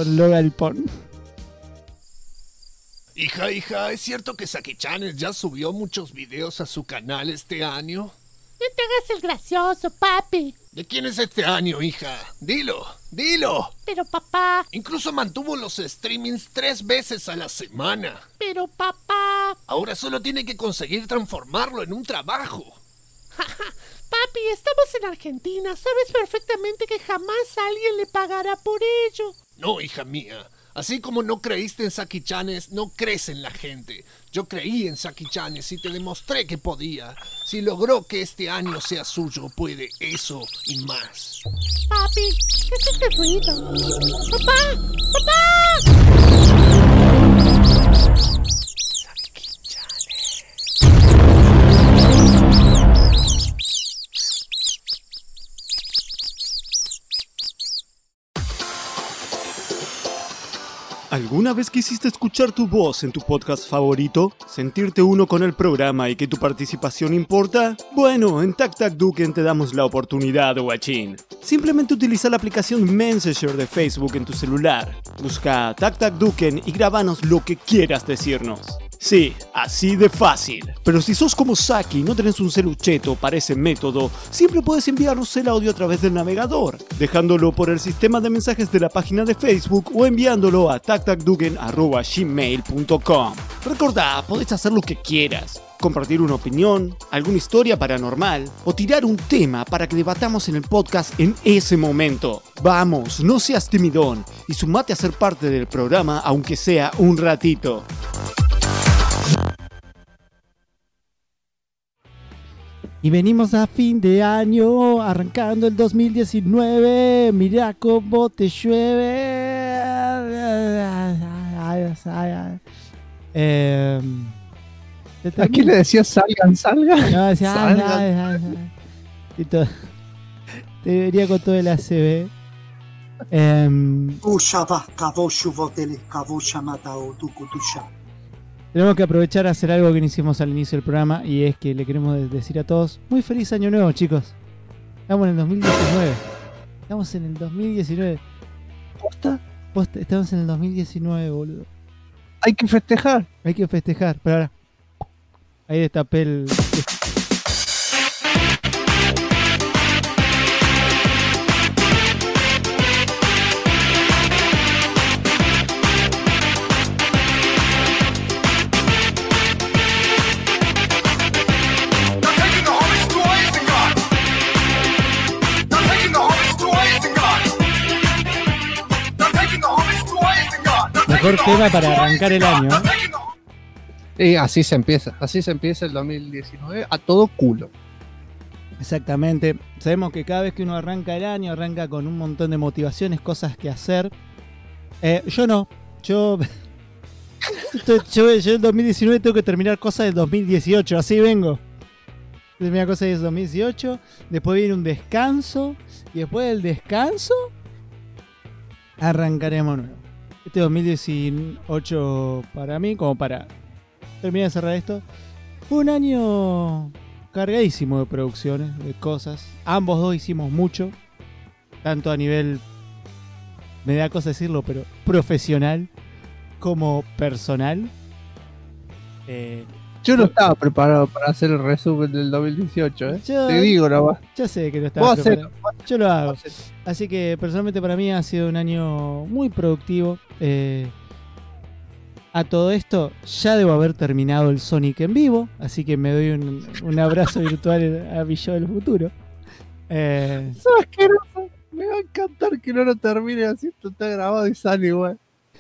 Hija, ¿es cierto que Saki-chan ya subió muchos videos a su canal este año? No te hagas el gracioso, papi. ¿De quién es este año, hija? Dilo. Pero papá. Incluso mantuvo los streamings 3 veces a la semana. Pero papá. Ahora solo tiene que conseguir transformarlo en un trabajo. Papi, estamos en Argentina. Sabes perfectamente que jamás alguien le pagará por ello. No, hija mía. Así como no creíste en Saki-chanes, no crees en la gente. Yo creí en Saki-chanes y te demostré que podía. Si logró que este año sea suyo, puede eso y más. Papi, ¿qué es este ruido? ¡Papá! ¿Alguna vez quisiste escuchar tu voz en tu podcast favorito? ¿Sentirte uno con el programa y que tu participación importa? Bueno, en TacTacDuken te damos la oportunidad, guachín. Simplemente utiliza la aplicación Messenger de Facebook en tu celular. Busca TacTacDuken y grabanos lo que quieras decirnos. Sí, así de fácil. Pero si sos como Saki y no tenés un celucheto para ese método, siempre puedes enviarnos el audio a través del navegador, dejándolo por el sistema de mensajes de la página de Facebook o enviándolo a tactacduken@gmail.com. Recordá, podés hacer lo que quieras. Compartir una opinión, alguna historia paranormal o tirar un tema para que debatamos en el podcast en ese momento. Vamos, no seas timidón y sumate a ser parte del programa aunque sea un ratito. Y venimos a fin de año, arrancando el 2019. Mirá cómo te llueve. ¿A quién le decía salgan? No, decía y todo. Te vería con todo el ACB. Tenemos que aprovechar a hacer algo que no hicimos al inicio del programa, y es que le queremos decir a todos muy feliz año nuevo, chicos. Estamos en el 2019. ¿Posta? Estamos en el 2019, boludo. Hay que festejar. Pero ahora, ahí destapé el... Mejor tema para arrancar el año, Así se empieza el 2019 a todo culo. Exactamente. Sabemos que cada vez que uno arranca el año, arranca con un montón de motivaciones, cosas que hacer. Yo no. Yo en 2019 tengo que terminar cosas del 2018, así vengo. Primera cosa es 2018, después viene un descanso, y después del descanso arrancaremos nuevo. Este 2018 para mí, como para terminar de cerrar esto, fue un año cargadísimo de producciones, de cosas. Ambos dos hicimos mucho, tanto a nivel, me da cosa decirlo, pero profesional como personal. Yo no estaba preparado para hacer el resumen del 2018, ¿eh? Te digo, no. Ya sé que no estaba preparado. Yo lo hago. Así que personalmente para mí ha sido un año muy productivo. A todo esto ya debo haber terminado el Sonic en vivo, así que me doy un abrazo virtual a mi yo del futuro. ¿Sabes qué? Me va a encantar que no lo termine así, esto está grabado y sale igual.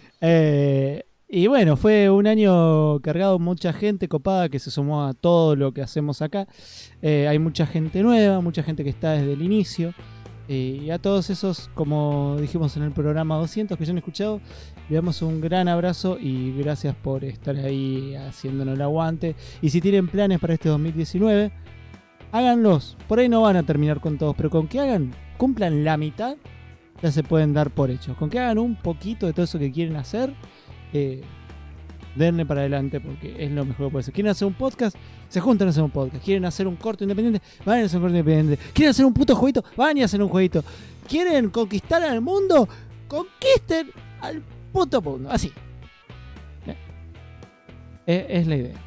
Y bueno, fue un año cargado, mucha gente copada que se sumó a todo lo que hacemos acá. Hay mucha gente nueva, mucha gente que está desde el inicio. Y a todos esos, como dijimos en el programa 200 que ya han escuchado, le damos un gran abrazo y gracias por estar ahí haciéndonos el aguante. Y si tienen planes para este 2019, háganlos. Por ahí no van a terminar con todos, pero con que cumplan la mitad, ya se pueden dar por hecho. Con que hagan un poquito de todo eso que quieren hacer, denle para adelante porque es lo mejor que puede ser. ¿Quieren hacer un podcast? Se juntan a hacer un podcast. ¿Quieren hacer un corto independiente? Vayan a hacer un corto independiente. ¿Quieren hacer un puto jueguito? Vayan a hacer un jueguito. ¿Quieren conquistar al mundo? Conquisten al puto mundo. Así. Es la idea.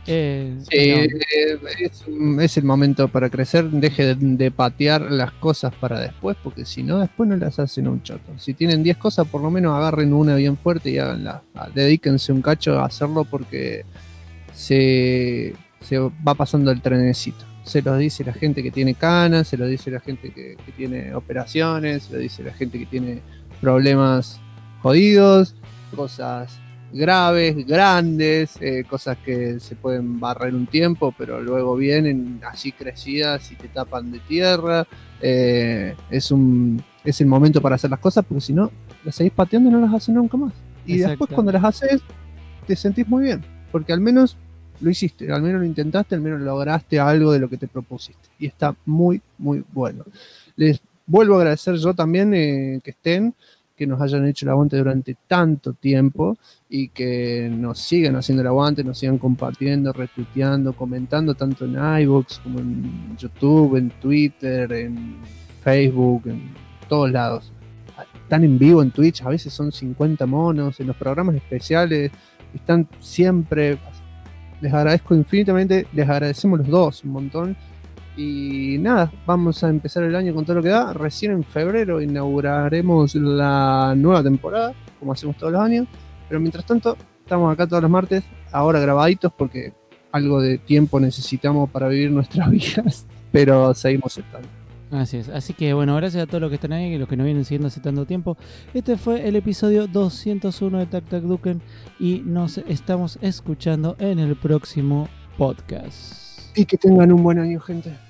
Es el momento para crecer. Deje de patear las cosas para después, porque si no, después no las hacen un choto. Si tienen 10 cosas, por lo menos agarren una bien fuerte y háganla. Dedíquense un cacho a hacerlo porque se va pasando el trenecito. Se lo dice la gente que tiene canas, se lo dice la gente que tiene operaciones, se lo dice la gente que tiene problemas jodidos, cosas graves, grandes, cosas que se pueden barrer un tiempo, pero luego vienen así crecidas y te tapan de tierra. Es el momento para hacer las cosas, porque si no, las seguís pateando y no las haces nunca más. Y después cuando las haces, te sentís muy bien, porque al menos lo hiciste, al menos lo intentaste, al menos lograste algo de lo que te propusiste. Y está muy, muy bueno. Les vuelvo a agradecer yo también que estén, que nos hayan hecho el aguante durante tanto tiempo y que nos sigan haciendo el aguante, nos sigan compartiendo, retuiteando, comentando tanto en iVoox como en YouTube, en Twitter, en Facebook, en todos lados. Están en vivo en Twitch, a veces son 50 monos, en los programas especiales están siempre. Les agradezco infinitamente, les agradecemos los dos un montón. Y nada, vamos a empezar el año con todo lo que da. Recién en febrero inauguraremos la nueva temporada, como hacemos todos los años. Pero mientras tanto, estamos acá todos los martes, ahora grabaditos porque algo de tiempo necesitamos para vivir nuestras vidas. Pero seguimos estando. Así es, así que bueno, gracias a todos los que están ahí y los que nos vienen siguiendo hace tanto tiempo. Este fue el episodio 201 de Tac Tac Duken y nos estamos escuchando en el próximo podcast. Y que tengan un buen año, gente.